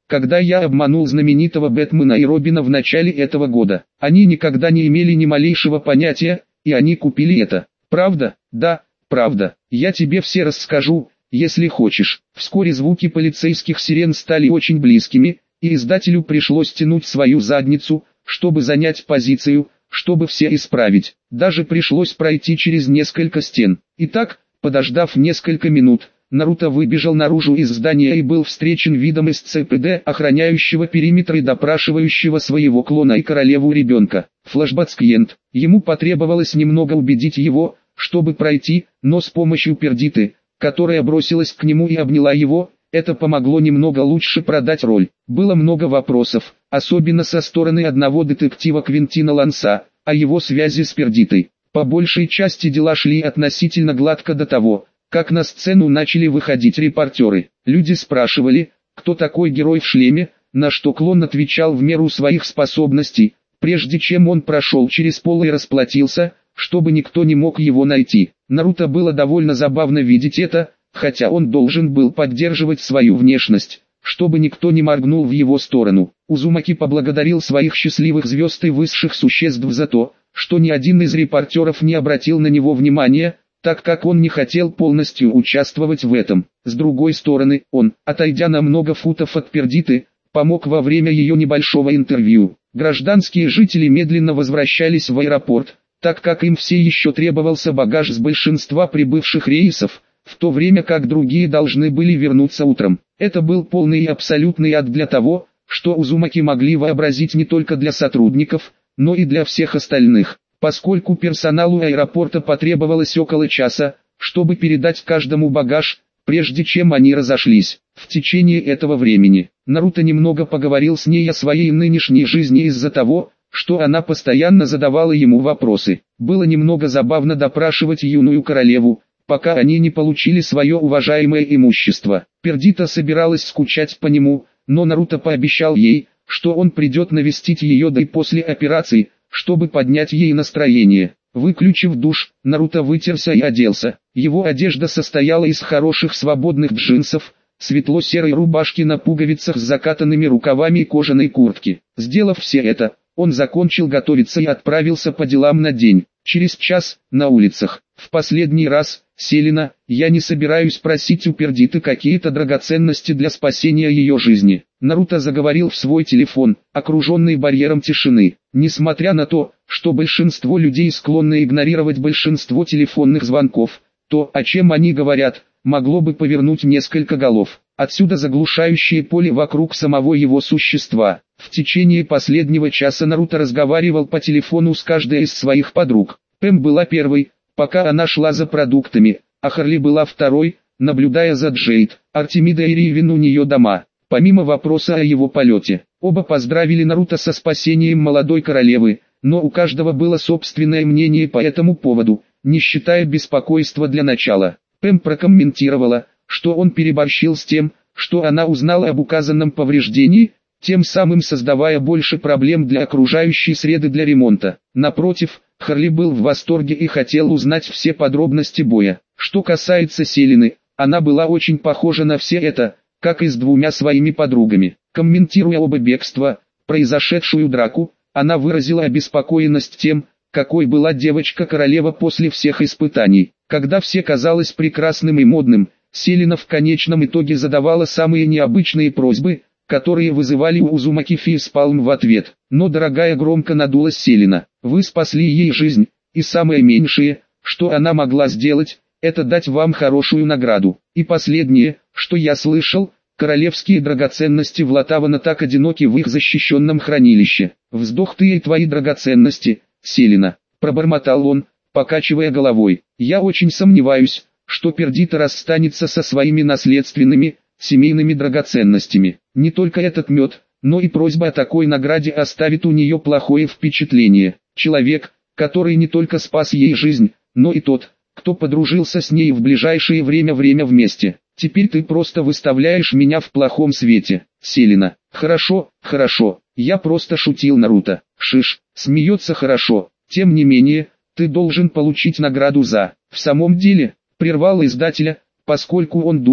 когда я обманул знаменитого Бэтмена и Робина в начале этого года. Они никогда не имели ни малейшего понятия, и они купили это. Правда? Да, правда. Я тебе все расскажу, если хочешь. Вскоре звуки полицейских сирен стали очень близкими, и издателю пришлось тянуть свою задницу, чтобы занять позицию, чтобы все исправить. Даже пришлось пройти через несколько стен. Итак, подождав несколько минут, Наруто выбежал наружу из здания и был встречен видом из ЦПД, охраняющего периметр и допрашивающего своего клона и королеву ребенка. Флэшбэк-клиент. Ему потребовалось немного убедить его, чтобы пройти, но с помощью Пердиты, которая бросилась к нему и обняла его, это помогло немного лучше продать роль. Было много вопросов, особенно со стороны одного детектива Квентина Ланса, о его связи с Пердитой. По большей части дела шли относительно гладко до того, как на сцену начали выходить репортеры. Люди спрашивали, кто такой герой в шлеме, на что клон отвечал в меру своих способностей, прежде чем он прошел через пол и расплатился, чтобы никто не мог его найти. Наруто было довольно забавно видеть это, хотя он должен был поддерживать свою внешность, чтобы никто не моргнул в его сторону. Узумаки поблагодарил своих счастливых звезд и высших существ за то, что ни один из репортеров не обратил на него внимания, так как он не хотел полностью участвовать в этом. С другой стороны, он, отойдя на много футов от Пердиты, помог во время ее небольшого интервью. Гражданские жители медленно возвращались в аэропорт, так как им все еще требовался багаж с большинства прибывших рейсов, в то время как другие должны были вернуться утром. Это был полный и абсолютный ад для того, что Узумаки могли вообразить не только для сотрудников, но и для всех остальных. Поскольку персоналу аэропорта потребовалось около часа, чтобы передать каждому багаж, прежде чем они разошлись. В течение этого времени, Наруто немного поговорил с ней о своей нынешней жизни из-за того, что она постоянно задавала ему вопросы. Было немного забавно допрашивать юную королеву, пока они не получили свое уважаемое имущество. Пердита собиралась скучать по нему, но Наруто пообещал ей, что он придет навестить ее до и после операции, чтобы поднять ей настроение. Выключив душ, Наруто вытерся и оделся. Его одежда состояла из хороших свободных джинсов, светло-серой рубашки на пуговицах с закатанными рукавами и кожаной куртки. Сделав все это, он закончил готовиться и отправился по делам на день. Через час, на улицах. В последний раз, Селена, я не собираюсь просить у Пердиты какие-то драгоценности для спасения ее жизни. Наруто заговорил в свой телефон, окруженный барьером тишины. Несмотря на то, что большинство людей склонны игнорировать большинство телефонных звонков, то, о чем они говорят, могло бы повернуть несколько голов. Отсюда заглушающее поле вокруг самого его существа. В течение последнего часа Наруто разговаривал по телефону с каждой из своих подруг. Пэм была первой, пока она шла за продуктами, а Харли была второй, наблюдая за Джейд. Артемида и Ривен у нее дома. Помимо вопроса о его полете, оба поздравили Наруто со спасением молодой королевы, но у каждого было собственное мнение по этому поводу, не считая беспокойства для начала. Пэм прокомментировала, что он переборщил с тем, что она узнала об указанном повреждении, тем самым создавая больше проблем для окружающей среды для ремонта. Напротив, Харли был в восторге и хотел узнать все подробности боя. Что касается Селены, она была очень похожа на все это, как и с двумя своими подругами. Комментируя оба бегства, произошедшую драку, она выразила обеспокоенность тем, какой была девочка-королева после всех испытаний. Когда все казалось прекрасным и модным, Селена в конечном итоге задавала самые необычные просьбы, которые вызывали у Узумаки фейспалм в ответ. Но дорогая, громко надулась Селена, вы спасли ей жизнь, и самое меньшее, что она могла сделать, это дать вам хорошую награду. И последнее, что я слышал, королевские драгоценности в Латавана так одиноки в их защищенном хранилище. Вздох ты и твои драгоценности, Селена, пробормотал он, покачивая головой. Я очень сомневаюсь, что Пердита расстанется со своими наследственными, семейными драгоценностями. Не только этот мед, но и просьба о такой награде оставит у нее плохое впечатление. Человек, который не только спас ей жизнь, но и тот, кто подружился с ней в ближайшее время время вместе. Теперь ты просто выставляешь меня в плохом свете, Селена. Хорошо, хорошо, я просто шутил, Наруто. Шиш, смеется хорошо. Тем не менее, ты должен получить награду за... В самом деле, прервал издателя, поскольку он думал,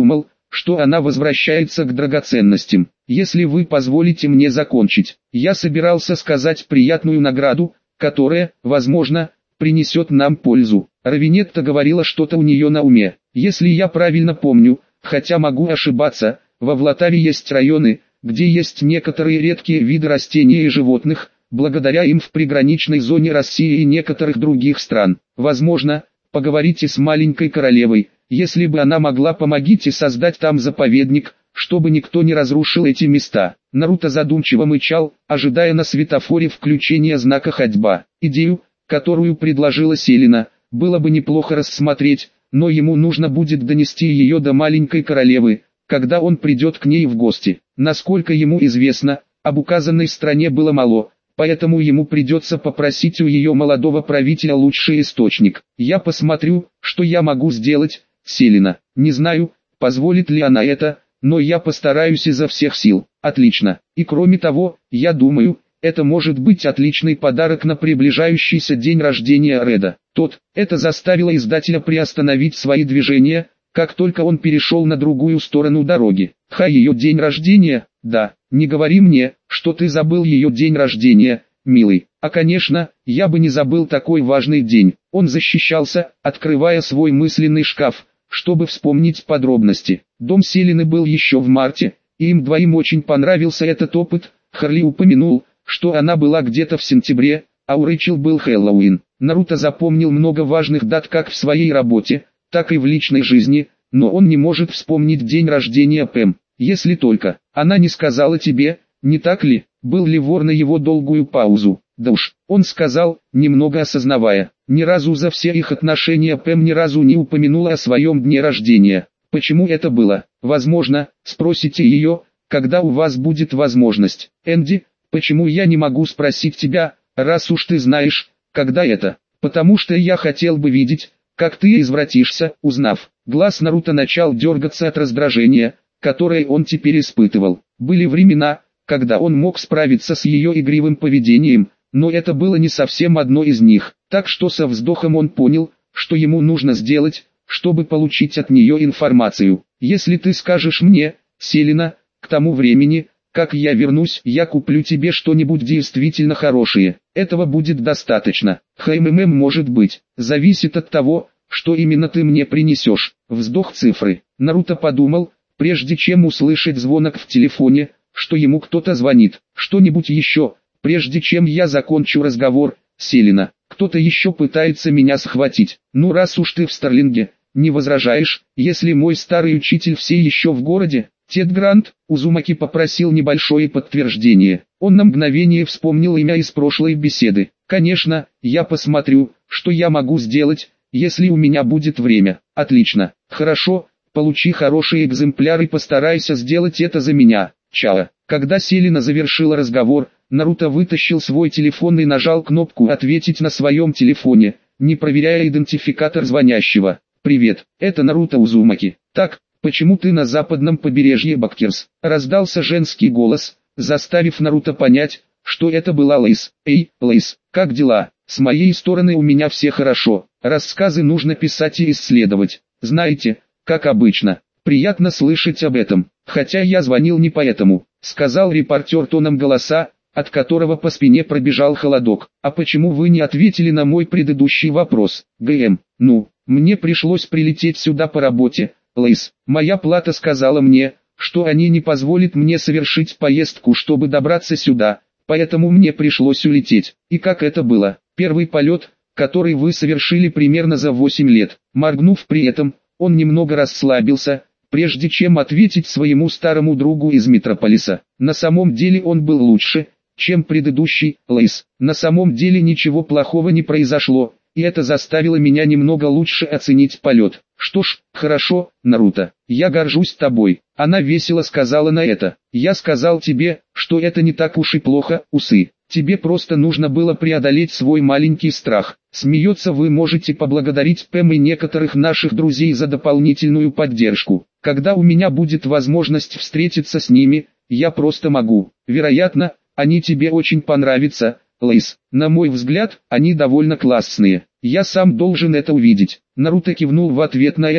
что она возвращается к драгоценностям. Если вы позволите мне закончить, я собирался сказать приятную награду, которая, возможно, принесет нам пользу. Равинетта говорила что-то у нее на уме. Если я правильно помню, хотя могу ошибаться, во Влатаве есть районы, где есть некоторые редкие виды растений и животных, благодаря им в приграничной зоне России и некоторых других стран. Возможно, поговорите с маленькой королевой, если бы она могла, помогите создать там заповедник, чтобы никто не разрушил эти места. Наруто задумчиво мычал, ожидая на светофоре включения знака «Ходьба». Идею, которую предложила Селена, было бы неплохо рассмотреть, но ему нужно будет донести ее до маленькой королевы, когда он придет к ней в гости. Насколько ему известно, об указанной стране было мало, поэтому ему придется попросить у ее молодого правителя лучший источник. Я посмотрю, что я могу сделать, Селена. Не знаю, позволит ли она это, но я постараюсь изо всех сил. Отлично. И кроме того, я думаю, это может быть отличный подарок на приближающийся день рождения Реда. Тот, это заставило издателя приостановить свои движения, как только он перешел на другую сторону дороги. Ха, ее день рождения? Да, не говори мне, что ты забыл ее день рождения, милый. А конечно, я бы не забыл такой важный день. Он защищался, открывая свой мысленный шкаф, чтобы вспомнить подробности. Дом Селены был еще в марте, и им двоим очень понравился этот опыт. Харли упомянул, что она была где-то в сентябре, а у Рэйчел был Хэллоуин. Наруто запомнил много важных дат как в своей работе, так и в личной жизни, но он не может вспомнить день рождения Пэм. Если только она не сказала тебе, не так ли? Был ли вор на его долгую паузу? Да уж, он сказал, немного осознавая. Ни разу за все их отношения Пэм ни разу не упомянула о своем дне рождения. Почему это было? Возможно, спросите ее, когда у вас будет возможность. Энди, почему я не могу спросить тебя, раз уж ты знаешь, когда это? Потому что я хотел бы видеть, как ты извратишься, узнав. Глаз Наруто начал дергаться от раздражения, которое он теперь испытывал. Были времена, когда он мог справиться с ее игривым поведением, но это было не совсем одно из них. Так что со вздохом он понял, что ему нужно сделать, чтобы получить от нее информацию. Если ты скажешь мне, Селена, к тому времени, как я вернусь, я куплю тебе что-нибудь действительно хорошее. Этого будет достаточно. ХММ может быть. Зависит от того, что именно ты мне принесешь. Вздох цифры. Наруто подумал, прежде чем услышать звонок в телефоне, что ему кто-то звонит. Что-нибудь еще, прежде чем я закончу разговор, Селена. Кто-то еще пытается меня схватить. Ну раз уж ты в Старлинге, не возражаешь, если мой старый учитель все еще в городе? Тед Грант, Узумаки попросил небольшое подтверждение. Он на мгновение вспомнил имя из прошлой беседы. Конечно, я посмотрю, что я могу сделать, если у меня будет время. Отлично. Хорошо, получи хороший экземпляр и постарайся сделать это за меня. Чао. Когда Селена завершила разговор, Наруто вытащил свой телефон и нажал кнопку «Ответить» на своем телефоне, не проверяя идентификатор звонящего. «Привет, это Наруто Узумаки. Так, почему ты на западном побережье Баккерс?» Раздался женский голос, заставив Наруто понять, что это была Лейс. «Эй, Лейс, как дела? С моей стороны у меня все хорошо. Рассказы нужно писать и исследовать. Знаете, как обычно. Приятно слышать об этом. Хотя я звонил не поэтому», сказал репортер тоном голоса, от которого по спине пробежал холодок. «А почему вы не ответили на мой предыдущий вопрос, ГМ? Ну, мне пришлось прилететь сюда по работе, Лейс. Моя плата сказала мне, что они не позволят мне совершить поездку, чтобы добраться сюда, поэтому мне пришлось улететь. И как это было? Первый полет, который вы совершили примерно за восемь лет». Моргнув при этом, он немного расслабился, прежде чем ответить своему старому другу из Метрополиса. На самом деле он был лучше, чем предыдущий, Лейс. На самом деле ничего плохого не произошло, и это заставило меня немного лучше оценить полет. Что ж, хорошо, Наруто, я горжусь тобой. Она весело сказала на это. Я сказал тебе, что это не так уж и плохо, усы. Тебе просто нужно было преодолеть свой маленький страх. Смеется, вы можете поблагодарить Пэм и некоторых наших друзей за дополнительную поддержку. Когда у меня будет возможность встретиться с ними, я просто могу. Вероятно, они тебе очень понравятся, Лейс. На мой взгляд, они довольно классные. Я сам должен это увидеть. Наруто кивнул в ответ на это,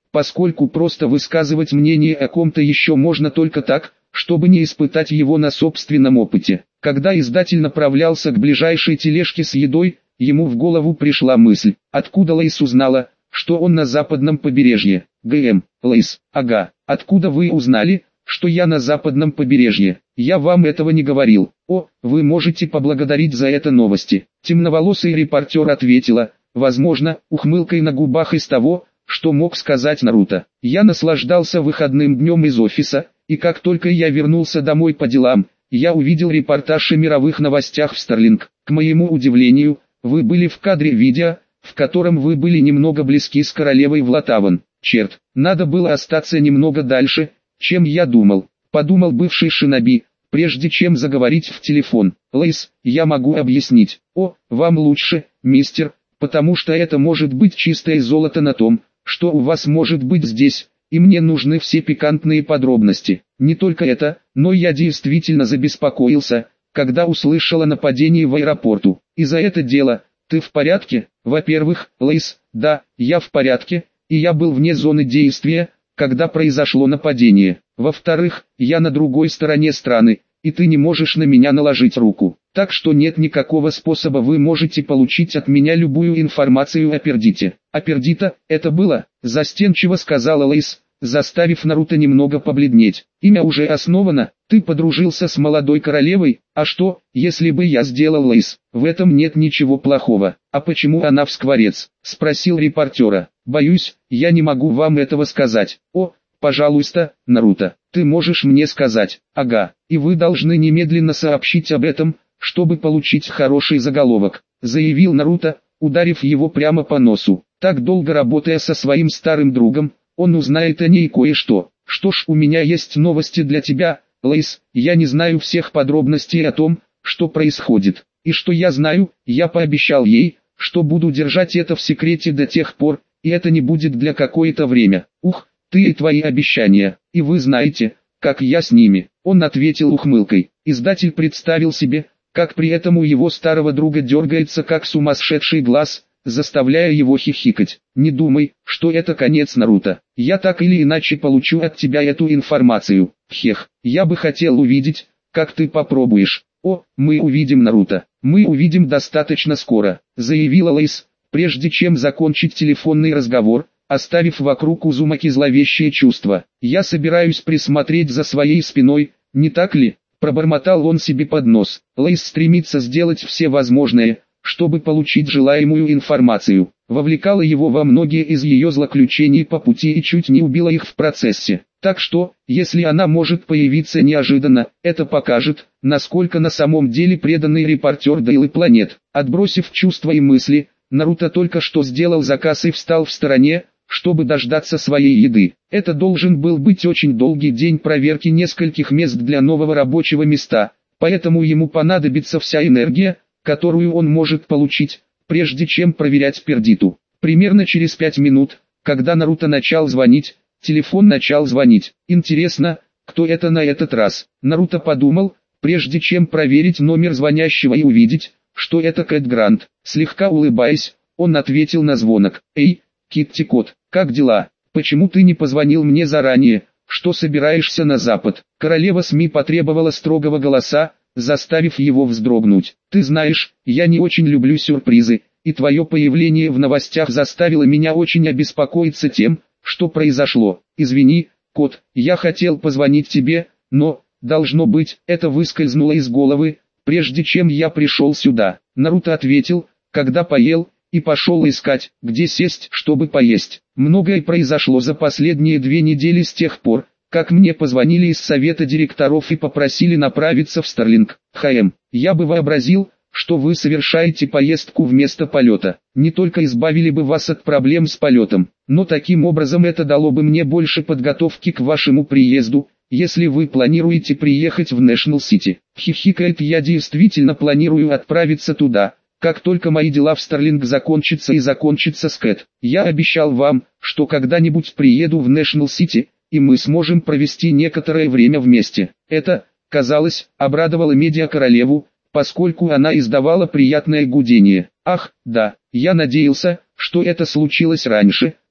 поскольку просто высказывать мнение о ком-то еще можно только так, чтобы не испытать его на собственном опыте. Когда издатель направлялся к ближайшей тележке с едой, ему в голову пришла мысль, откуда Лейс узнала, что он на западном побережье. ГМ, Лейс, ага, откуда вы узнали, что я на западном побережье? Я вам этого не говорил. О, вы можете поблагодарить за это новости. Темноволосый репортер ответила, возможно, ухмылкой на губах из того, что мог сказать Наруто. Я наслаждался выходным днем из офиса, и как только я вернулся домой по делам, я увидел репортаж о мировых новостях в Starlink. К моему удивлению, вы были в кадре видео, в котором вы были немного близки с королевой Влатаван. Черт, надо было остаться немного дальше, чем я думал, подумал бывший шиноби, прежде чем заговорить в телефон. Лейс, я могу объяснить. О, вам лучше, мистер, потому что это может быть чистое золото на том, что у вас может быть здесь, и мне нужны все пикантные подробности. Не только это, но я действительно забеспокоился, когда услышал о нападении в аэропорту. И за это дело, ты в порядке? Во-первых, Лейс, да, я в порядке, и я был вне зоны действия, когда произошло нападение. Во-вторых, я на другой стороне страны, и ты не можешь на меня наложить руку. Так что нет никакого способа, вы можете получить от меня любую информацию о Пердите. А Пердита, это было, застенчиво сказала Лейс, заставив Наруто немного побледнеть. Имя уже основано, ты подружился с молодой королевой, а что, если бы я сделал Лейс? В этом нет ничего плохого. А почему она в скворец? Спросил репортера. Боюсь, я не могу вам этого сказать. О, пожалуйста, Наруто, ты можешь мне сказать. Ага, и вы должны немедленно сообщить об этом, чтобы получить хороший заголовок, заявил Наруто, ударив его прямо по носу. Так долго работая со своим старым другом, он узнает о ней кое-что. Что ж, у меня есть новости для тебя, Лейс. Я не знаю всех подробностей о том, что происходит. И что я знаю, я пообещал ей, что буду держать это в секрете до тех пор, и это не будет для какое-то время. Ух, ты и твои обещания, и вы знаете, как я с ними. Он ответил ухмылкой. Издатель представил себе, как при этом у его старого друга дергается как сумасшедший глаз, заставляя его хихикать. Не думай, что это конец, Наруто. Я так или иначе получу от тебя эту информацию. Хех, я бы хотел увидеть, как ты попробуешь. О, мы увидим, Наруто. Мы увидим достаточно скоро, заявила Лейс, прежде чем закончить телефонный разговор, оставив вокруг Узумаки зловещее чувство. Я собираюсь присмотреть за своей спиной, не так ли? Пробормотал он себе под нос. Лейс стремится сделать все возможное, чтобы получить желаемую информацию. Вовлекала его во многие из ее злоключений по пути и чуть не убила их в процессе. Так что, если она может появиться неожиданно, это покажет, насколько на самом деле преданный репортер Дейлы Планет. Отбросив чувства и мысли, Наруто только что сделал заказ и встал в стороне, чтобы дождаться своей еды. Это должен был быть очень долгий день проверки нескольких мест для нового рабочего места, поэтому ему понадобится вся энергия, которую он может получить, прежде чем проверять Пердиту. Примерно через пять минут, когда Наруто начал звонить, телефон начал звонить. Интересно, кто это на этот раз? Наруто подумал, прежде чем проверить номер звонящего и увидеть, что это Кэт Грант. Слегка улыбаясь, он ответил на звонок. «Эй, Китти-кот, как дела? Почему ты не позвонил мне заранее, что собираешься на запад?» Королева СМИ потребовала строгого голоса, заставив его вздрогнуть. «Ты знаешь, я не очень люблю сюрпризы, и твое появление в новостях заставило меня очень обеспокоиться тем, что произошло. Извини, кот, я хотел позвонить тебе, но, должно быть, это выскользнуло из головы, прежде чем я пришел сюда». Наруто ответил, когда поел, и пошел искать, где сесть, чтобы поесть. Многое произошло за последние две недели с тех пор, как мне позвонили из совета директоров и попросили направиться в Starlink. ХМ, я бы вообразил, что вы совершаете поездку вместо полета. Не только избавили бы вас от проблем с полетом, но таким образом это дало бы мне больше подготовки к вашему приезду, если вы планируете приехать в Нэшнл Сити. Хихикает, я действительно планирую отправиться туда, как только мои дела в Starlink закончатся и закончатся с Кэт. Я обещал вам, что когда-нибудь приеду в Нэшнл Сити, и мы сможем провести некоторое время вместе. Это, казалось, обрадовало медиа-королеву, поскольку она издавала приятное гудение. Ах, да, я надеялся, что это случилось раньше,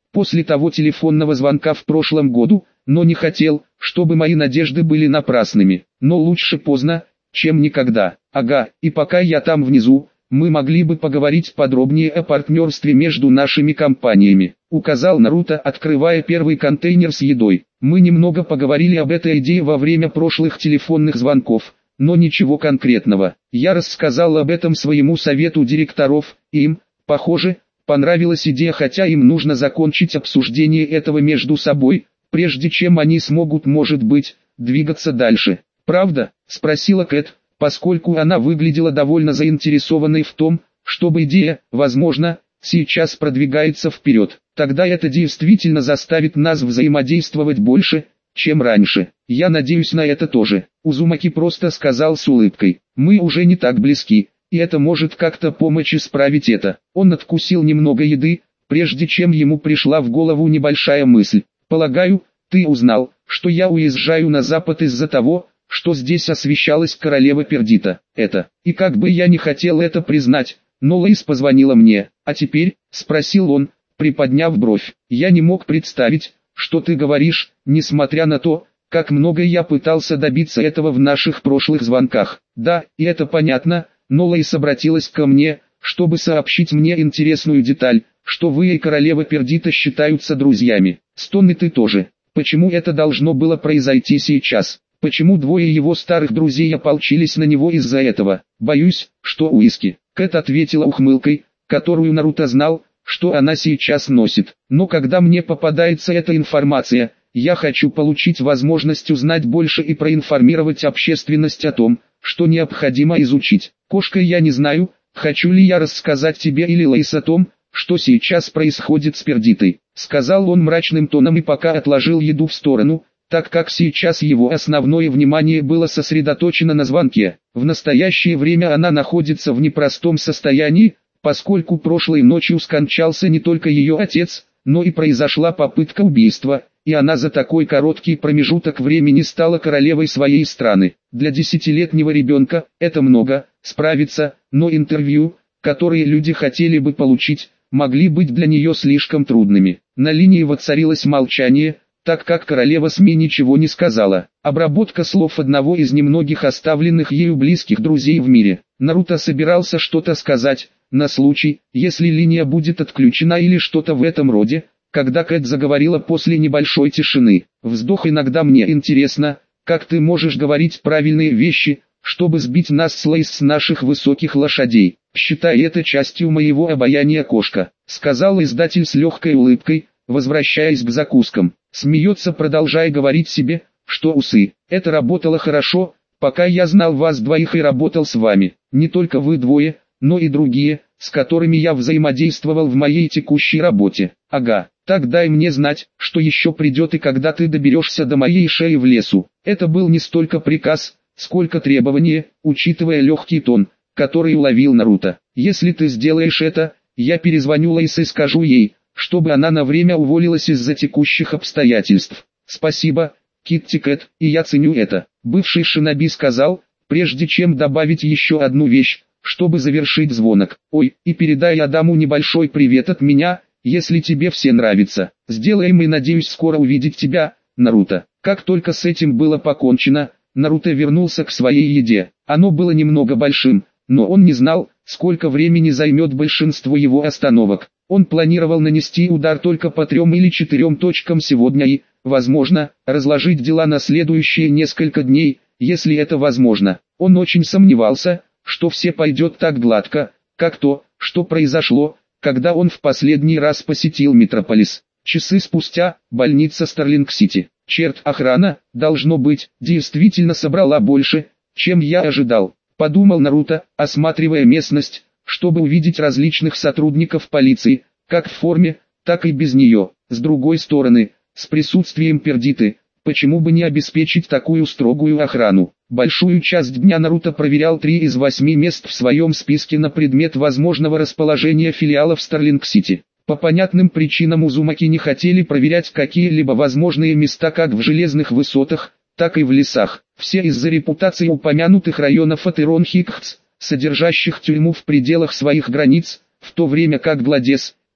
после того телефонного звонка в прошлом году, но не хотел, чтобы мои надежды были напрасными. Но лучше поздно, чем никогда. Ага, и пока я там внизу, мы могли бы поговорить подробнее о партнерстве между нашими компаниями, указал Наруто, открывая первый контейнер с едой. Мы немного поговорили об этой идее во время прошлых телефонных звонков, но ничего конкретного. Я рассказал об этом своему совету директоров, и им, похоже, понравилась идея, хотя им нужно закончить обсуждение этого между собой, прежде чем они смогут, может быть, двигаться дальше. «Правда?» – спросила Кэт, поскольку она выглядела довольно заинтересованной в том, чтобы идея, возможно, сейчас продвигается вперед. Тогда это действительно заставит нас взаимодействовать больше, чем раньше. Я надеюсь на это тоже. Узумаки просто сказал с улыбкой. Мы уже не так близки, и это может как-то помочь исправить это. Он откусил немного еды, прежде чем ему пришла в голову небольшая мысль. Полагаю, ты узнал, что я уезжаю на запад из-за того, что здесь освещалась королева Пердита. Это, и как бы я не хотел это признать, но Лейс позвонила мне. А теперь, спросил он, приподняв бровь, я не мог представить, что ты говоришь, несмотря на то, как много я пытался добиться этого в наших прошлых звонках. Да, и это понятно, но Лейс обратилась ко мне, чтобы сообщить мне интересную деталь, что вы и королева Пердита считаются друзьями. Стон и ты тоже. Почему это должно было произойти сейчас? Почему двое его старых друзей ополчились на него из-за этого? Боюсь, что Уиски. Кэт ответила ухмылкой, которую Наруто знал, что она сейчас носит. Но когда мне попадается эта информация, я хочу получить возможность узнать больше и проинформировать общественность о том, что необходимо изучить. Кошка, я не знаю, хочу ли я рассказать тебе или Лейс о том, что сейчас происходит с Пердитой, сказал он мрачным тоном и пока отложил еду в сторону, так как сейчас его основное внимание было сосредоточено на звонке. В настоящее время она находится в непростом состоянии, поскольку прошлой ночью скончался не только ее отец, но и произошла попытка убийства, и она за такой короткий промежуток времени стала королевой своей страны. Для десятилетнего ребенка это много, справиться, но интервью, которые люди хотели бы получить, могли быть для нее слишком трудными. На линии воцарилось молчание, так как королева СМИ ничего не сказала. Обработка слов одного из немногих оставленных ею близких друзей в мире. Наруто собирался что-то сказать, на случай, если линия будет отключена или что-то в этом роде, когда Кэт заговорила после небольшой тишины. Вздох. Иногда мне интересно, как ты можешь говорить правильные вещи, чтобы сбить нас с Лейс с наших высоких лошадей. Считай это частью моего обаяния, кошка, сказал издатель с легкой улыбкой, возвращаясь к закускам. Смеется, продолжая говорить себе, что усы. Это работало хорошо, пока я знал вас двоих и работал с вами. Не только вы двое, но и другие, с которыми я взаимодействовал в моей текущей работе. Ага, так дай мне знать, что еще придет и когда ты доберешься до моей шеи в лесу. Это был не столько приказ, сколько требование, учитывая легкий тон, который уловил Наруто. Если ты сделаешь это, я перезвоню Лейс и скажу ей, чтобы она на время уволилась из-за текущих обстоятельств. Спасибо, Китти Кэт, и я ценю это. Бывший шиноби сказал, прежде чем добавить еще одну вещь, чтобы завершить звонок. Ой, и передай Адаму небольшой привет от меня, если тебе все нравится. Сделаем и надеюсь скоро увидеть тебя, Наруто. Как только с этим было покончено, Наруто вернулся к своей еде. Оно было немного большим, но он не знал, сколько времени займет большинство его остановок. Он планировал нанести удар только по трем или четырем точкам сегодня и, возможно, разложить дела на следующие несколько дней, если это возможно. Он очень сомневался, что все пойдет так гладко, как то, что произошло, когда он в последний раз посетил Метрополис. Часы спустя, больница Старлинг-Сити. Черт, охрана, должно быть, действительно собрала больше, чем я ожидал, подумал Наруто, осматривая местность, чтобы увидеть различных сотрудников полиции, как в форме, так и без нее. С другой стороны, с присутствием Пердиты, почему бы не обеспечить такую строгую охрану? Большую часть дня Наруто проверял три из восьми мест в своем списке на предмет возможного расположения филиалов Старлинг-Сити. По понятным причинам Узумаки не хотели проверять какие-либо возможные места как в железных высотах, так и в лесах. Все из-за репутации упомянутых районов от Ирон-Хикхц, содержащих тюрьму в пределах своих границ, в то время как Гладес,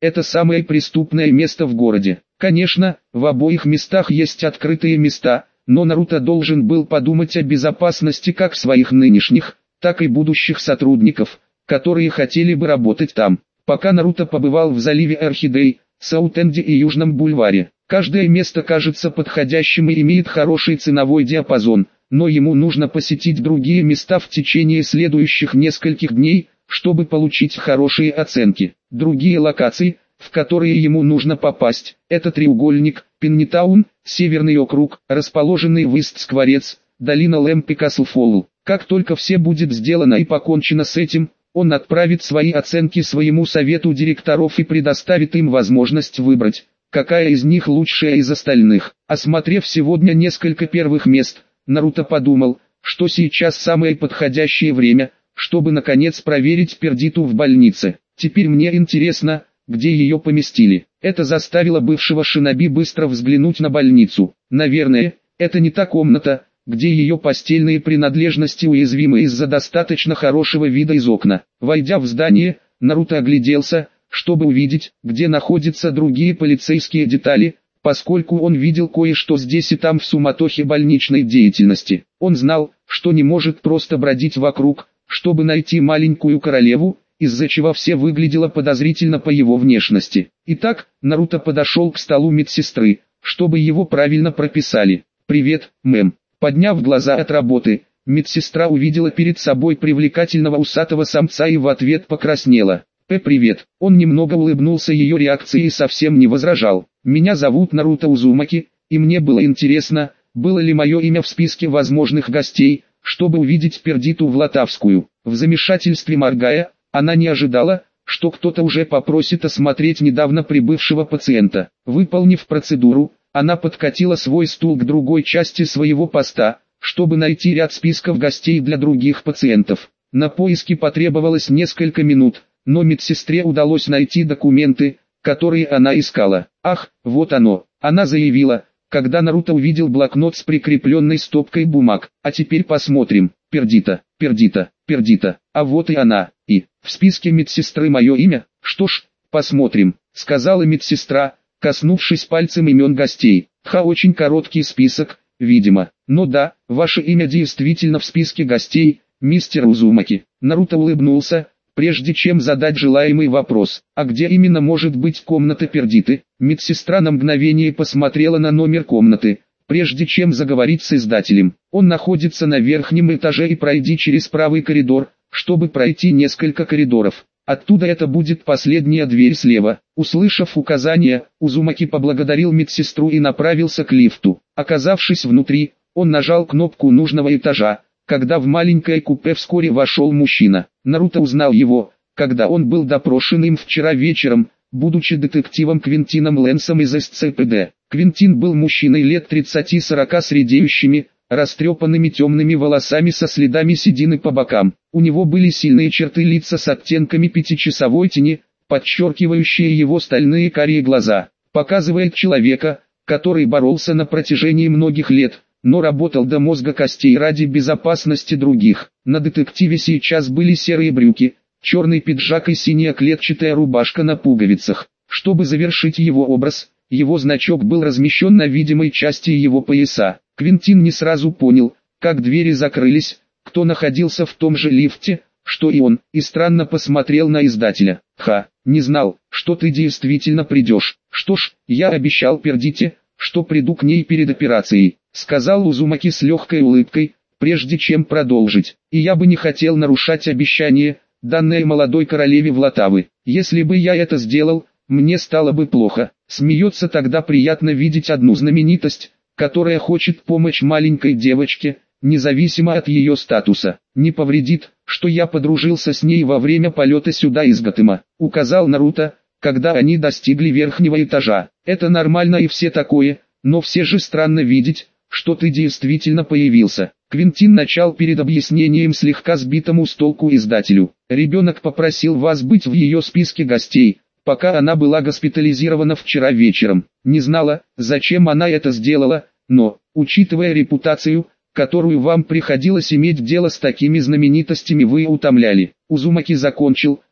это самое преступное место в городе. Конечно, в обоих местах есть открытые места, но Наруто должен был подумать о безопасности как своих нынешних, так и будущих сотрудников, которые хотели бы работать там. Пока Наруто побывал в заливе Орхидей, Саут-Энде и Южном бульваре, каждое место кажется подходящим и имеет хороший ценовой диапазон, но ему нужно посетить другие места в течение следующих нескольких дней, чтобы получить хорошие оценки. Другие локации, в которые ему нужно попасть, это треугольник, Пеннитаун, Северный округ, расположенный в Ист-Скворец, долина Лэмп и Каслфолл. Как только все будет сделано и покончено с этим, он отправит свои оценки своему совету директоров и предоставит им возможность выбрать, какая из них лучшая из остальных. Осмотрев сегодня несколько первых мест, Наруто подумал, что сейчас самое подходящее время, чтобы наконец проверить Пердиту в больнице. Теперь мне интересно, где ее поместили. Это заставило бывшего шиноби быстро взглянуть на больницу. Наверное, это не та комната, где ее постельные принадлежности уязвимы из-за достаточно хорошего вида из окна. Войдя в здание, Наруто огляделся, чтобы увидеть, где находятся другие полицейские детали, поскольку он видел кое-что здесь и там в суматохе больничной деятельности. Он знал, что не может просто бродить вокруг, чтобы найти маленькую королеву, из-за чего все выглядело подозрительно по его внешности. Итак, Наруто подошел к столу медсестры, чтобы его правильно прописали. «Привет, мэм». Подняв глаза от работы, медсестра увидела перед собой привлекательного усатого самца и в ответ покраснела. «П, привет». Он немного улыбнулся ее реакции и совсем не возражал. «Меня зовут Наруто Узумаки, и мне было интересно, было ли мое имя в списке возможных гостей, чтобы увидеть Пердиту Влатавскую». В замешательстве моргая, она не ожидала, что кто-то уже попросит осмотреть недавно прибывшего пациента. Выполнив процедуру, она подкатила свой стул к другой части своего поста, чтобы найти ряд списков гостей для других пациентов. На поиски потребовалось несколько минут, но медсестре удалось найти документы, которые она искала. «Ах, вот оно», она заявила, когда Наруто увидел блокнот с прикрепленной стопкой бумаг. «А теперь посмотрим. Пердита, Пердита, Пердита, а вот и она, и в списке медсестры мое имя. Что ж, посмотрим», сказала медсестра, коснувшись пальцем имен гостей. «Ха, очень короткий список, видимо. Но да, ваше имя действительно в списке гостей, мистер Узумаки». Наруто улыбнулся, прежде чем задать желаемый вопрос. «А где именно может быть комната Пердиты?» Медсестра на мгновение посмотрела на номер комнаты, прежде чем заговорить с издателем. «Он находится на верхнем этаже, и пройди через правый коридор, чтобы пройти несколько коридоров. Оттуда это будет последняя дверь слева». Услышав указание, Узумаки поблагодарил медсестру и направился к лифту. Оказавшись внутри, он нажал кнопку нужного этажа, когда в маленькое купе вскоре вошел мужчина. Наруто узнал его, когда он был допрошен им вчера вечером, будучи детективом Квинтином Лэнсом из эс цэ пэ дэ. Квинтин был мужчиной лет тридцати-сорока с редеющими, растрепанными темными волосами со следами седины по бокам. У него были сильные черты лица с оттенками пятичасовой тени, подчеркивающие его стальные карие глаза. Показывает человека, который боролся на протяжении многих лет, но работал до мозга костей ради безопасности других. На детективе сейчас были серые брюки, черный пиджак и синяя клетчатая рубашка на пуговицах. Чтобы завершить его образ, его значок был размещен на видимой части его пояса. Квинтин не сразу понял, как двери закрылись, кто находился в том же лифте, что и он, и странно посмотрел на издателя. «Ха, не знал, что ты действительно придешь. Что ж, я обещал Пердите, что приду к ней перед операцией», сказал Узумаки с легкой улыбкой, прежде чем продолжить. «И я бы не хотел нарушать обещание, данное молодой королеве Влатавы. Если бы я это сделал, мне стало бы плохо». Смеется. «Тогда приятно видеть одну знаменитость, которая хочет помочь маленькой девочке, независимо от ее статуса. Не повредит, что я подружился с ней во время полета сюда из Готэма», указал Наруто, когда они достигли верхнего этажа. «Это нормально и все такое, но все же странно видеть, что ты действительно появился». Квинтин начал перед объяснением слегка сбитому с толку издателю. «Ребенок попросил вас быть в ее списке гостей, пока она была госпитализирована вчера вечером. Не знала, зачем она это сделала, но, учитывая репутацию, которую вам приходилось иметь дело с такими знаменитостями, вы утомляли». Узумаки закончил,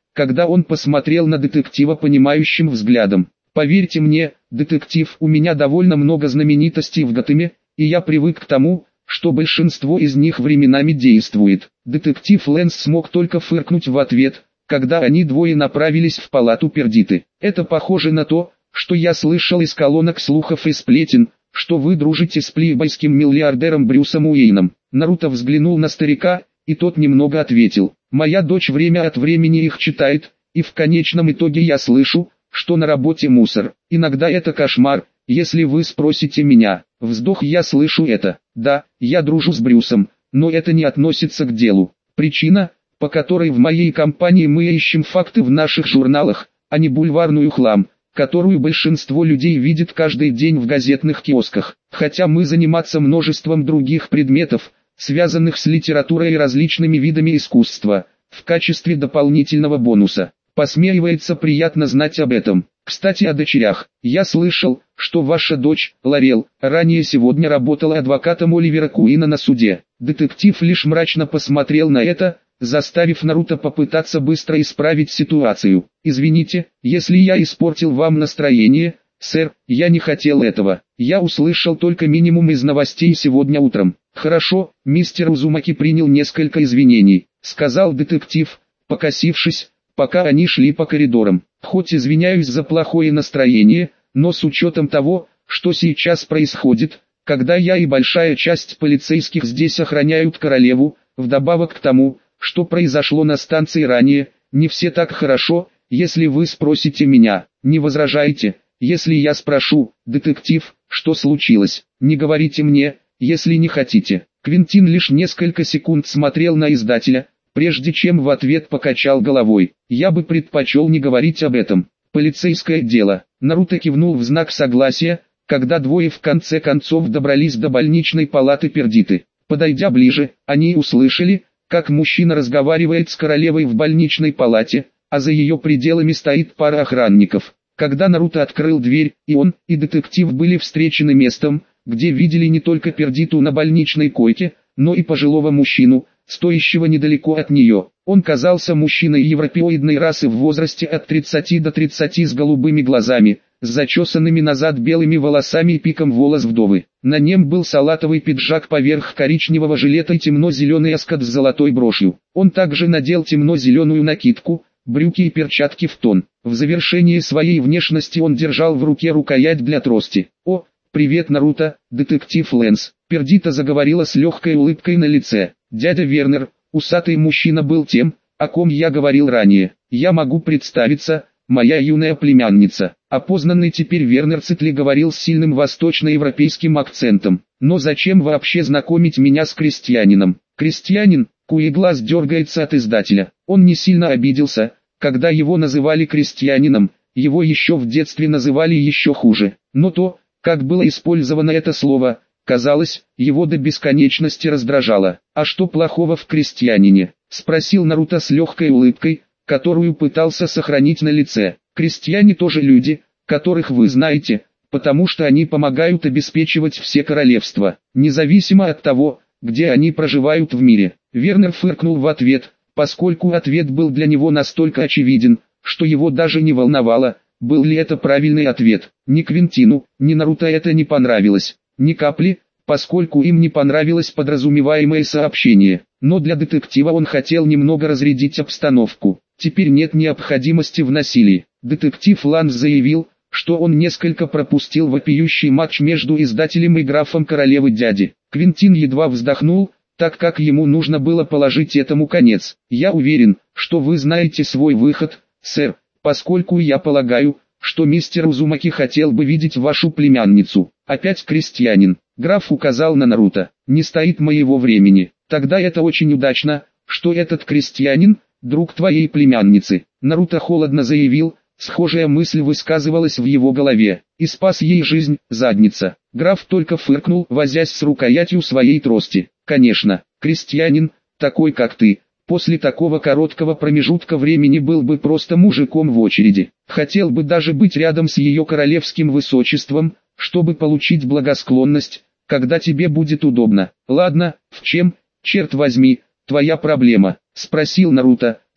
когда он посмотрел на детектива понимающим взглядом. «Поверьте мне, детектив, у меня довольно много знаменитостей в Готэме, и я привык к тому, что большинство из них временами действует». Детектив Лэнс смог только фыркнуть в ответ, когда они двое направились в палату Пердиты. «Это похоже на то, что я слышал из колонок слухов и сплетен, что вы дружите с плейбойским миллиардером Брюсом Уэйном». Наруто взглянул на старика, и тот немного ответил: «Моя дочь время от времени их читает, и в конечном итоге я слышу, что на работе мусор. Иногда это кошмар, если вы спросите меня». Вздох: «Я слышу это. Да, я дружу с Брюсом, но это не относится к делу. Причина, по которой в моей компании мы ищем факты в наших журналах, а не бульварную хлам, которую большинство людей видит каждый день в газетных киосках. Хотя мы заниматься множеством других предметов, связанных с литературой и различными видами искусства, в качестве дополнительного бонуса. Посмеивается, приятно знать об этом. Кстати, о дочерях. Я слышал, что ваша дочь, Лорел, ранее сегодня работала адвокатом Оливера Куина на суде». Детектив лишь мрачно посмотрел на это, заставив Наруто попытаться быстро исправить ситуацию. «Извините, если я испортил вам настроение, сэр, я не хотел этого. Я услышал только минимум из новостей сегодня утром». «Хорошо», мистер Узумаки принял несколько извинений, сказал детектив, покосившись, пока они шли по коридорам. «Хоть извиняюсь за плохое настроение, но с учетом того, что сейчас происходит, когда я и большая часть полицейских здесь охраняют королеву, вдобавок к тому, что произошло на станции ранее, не все так хорошо, если вы спросите меня. Не возражайте, если я спрошу, детектив, что случилось? Не говорите мне, если не хотите». Квентин лишь несколько секунд смотрел на издателя, прежде чем в ответ покачал головой. «Я бы предпочел не говорить об этом. Полицейское дело». Наруто кивнул в знак согласия, когда двое в конце концов добрались до больничной палаты Пердиты. Подойдя ближе, они услышали, как мужчина разговаривает с королевой в больничной палате, а за ее пределами стоит пара охранников. Когда Наруто открыл дверь, и он, и детектив были встречены местом, где видели не только Пердиту на больничной койке, но и пожилого мужчину, стоящего недалеко от нее. Он казался мужчиной европеоидной расы в возрасте от тридцати до тридцати с голубыми глазами, с зачесанными назад белыми волосами и пиком волос вдовы. На нем был салатовый пиджак поверх коричневого жилета и темно-зеленый аскот с золотой брошью. Он также надел темно-зеленую накидку, брюки и перчатки в тон. В завершении своей внешности он держал в руке рукоять для трости. «О, привет, Наруто, детектив Лэнс». Пердита заговорила с легкой улыбкой на лице. «Дядя Вернер, усатый мужчина, был тем, о ком я говорил ранее. Я могу представиться, моя юная племянница». Опознанный теперь Вернер Цитли говорил с сильным восточноевропейским акцентом. «Но зачем вообще знакомить меня с крестьянином?» Крестьянин, куй глаз дергается от издателя. Он не сильно обиделся, когда его называли крестьянином, его еще в детстве называли еще хуже. Но то, как было использовано это слово, казалось, его до бесконечности раздражало. «А что плохого в крестьянине?» — спросил Наруто с легкой улыбкой, которую пытался сохранить на лице. «Крестьяне тоже люди, которых вы знаете, потому что они помогают обеспечивать все королевства, независимо от того, где они проживают в мире». Вернер фыркнул в ответ, поскольку ответ был для него настолько очевиден, что его даже не волновало, был ли это правильный ответ. Ни Квентину, ни Наруто это не понравилось. Ни капли, поскольку им не понравилось подразумеваемое сообщение. Но для детектива он хотел немного разрядить обстановку. Теперь нет необходимости в насилии. Детектив Ланс заявил, что он несколько пропустил вопиющий матч между издателем и графом королевы дяди. Квентин едва вздохнул, так как ему нужно было положить этому конец. «Я уверен, что вы знаете свой выход, сэр, поскольку я полагаю, что мистер Узумаки хотел бы видеть вашу племянницу». «Опять крестьянин», — граф указал на Наруто. «Не стоит моего времени». «Тогда это очень удачно, что этот крестьянин — друг твоей племянницы». Наруто холодно заявил, схожая мысль высказывалась в его голове. «И спас ей жизнь, задница». Граф только фыркнул, возясь с рукоятью своей трости. «Конечно, крестьянин, такой как ты, после такого короткого промежутка времени был бы просто мужиком в очереди. Хотел бы даже быть рядом с ее королевским высочеством, чтобы получить благосклонность, когда тебе будет удобно». «Ладно, в чем, черт возьми, твоя проблема?» — спросил Наруто,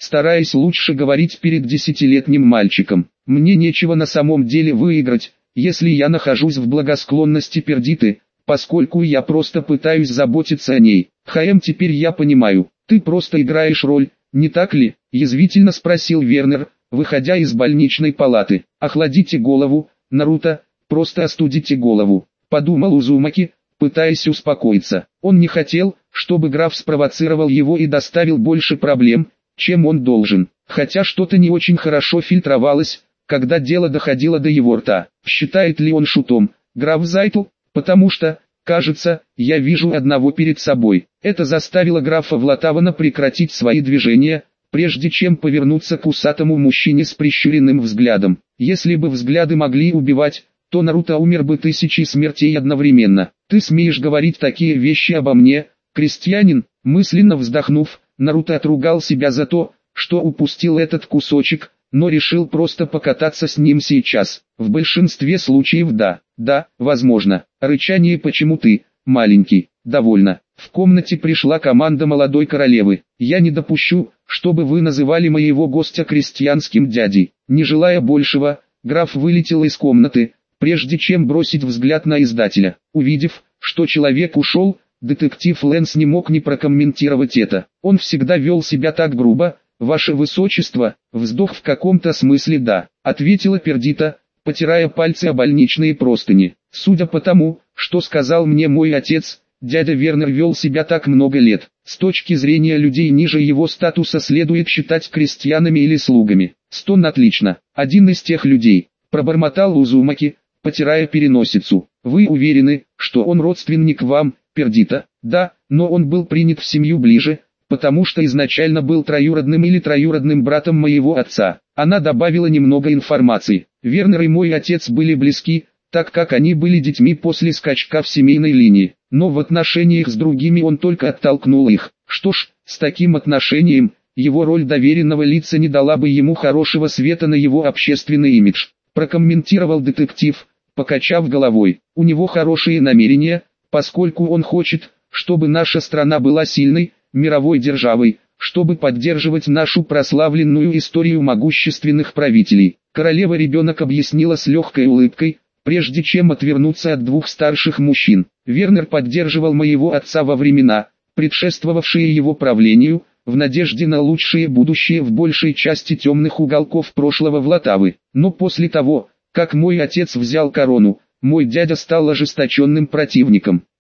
стараясь лучше говорить перед десятилетним мальчиком. «Мне нечего на самом деле выиграть, если я нахожусь в благосклонности Пердиты, поскольку я просто пытаюсь заботиться о ней. Хаэм, теперь я понимаю, ты просто играешь роль, не так ли?» – язвительно спросил Вернер, выходя из больничной палаты. «Охладите голову, Наруто, просто остудите голову», – подумал Узумаки, пытаясь успокоиться. Он не хотел, чтобы граф спровоцировал его и доставил больше проблем, чем он должен. Хотя что-то не очень хорошо фильтровалось, когда дело доходило до его рта. Считает ли он шутом, граф Зайтл? Потому что, кажется, я вижу одного перед собой. Это заставило графа Влатавана прекратить свои движения, прежде чем повернуться к усатому мужчине с прищуренным взглядом. Если бы взгляды могли убивать, то Наруто умер бы тысячей смертей одновременно. «Ты смеешь говорить такие вещи обо мне, крестьянин?» Мысленно вздохнув, Наруто отругал себя за то, что упустил этот кусочек, но решил просто покататься с ним сейчас. В большинстве случаев да, да, возможно. Рычание «почему ты, маленький?» Довольно. В комнате пришла команда молодой королевы. «Я не допущу, чтобы вы называли моего гостя крестьянским дядей». Не желая большего, граф вылетел из комнаты, прежде чем бросить взгляд на издателя. Увидев, что человек ушел, детектив Лэнс не мог не прокомментировать это. Он всегда вел себя так грубо. «Ваше высочество, вздох в каком-то смысле да», — ответила Пердита, потирая пальцы о больничные простыни. «Судя по тому, что сказал мне мой отец, дядя Вернер вел себя так много лет. С точки зрения людей ниже его статуса следует считать крестьянами или слугами». «Стон, отлично. Один из тех людей», — пробормотал Узумаки, потирая переносицу. «Вы уверены, что он родственник вам, Пердита?» «Да, но он был принят в семью ближе, потому что изначально был троюродным или троюродным братом моего отца». Она добавила немного информации. «Вернер и мой отец были близки, так как они были детьми после скачка в семейной линии, но в отношениях с другими он только оттолкнул их. Что ж, с таким отношением, его роль доверенного лица не дала бы ему хорошего света на его общественный имидж», прокомментировал детектив, покачав головой. «У него хорошие намерения, поскольку он хочет, чтобы наша страна была сильной, мировой державой, чтобы поддерживать нашу прославленную историю могущественных правителей». Королева-ребенок объяснила с легкой улыбкой, прежде чем отвернуться от двух старших мужчин. «Вернер поддерживал моего отца во времена, предшествовавшие его правлению, в надежде на лучшее будущее в большей части темных уголков прошлого Влатавы. Но после того, как мой отец взял корону, мой дядя стал ожесточенным противником.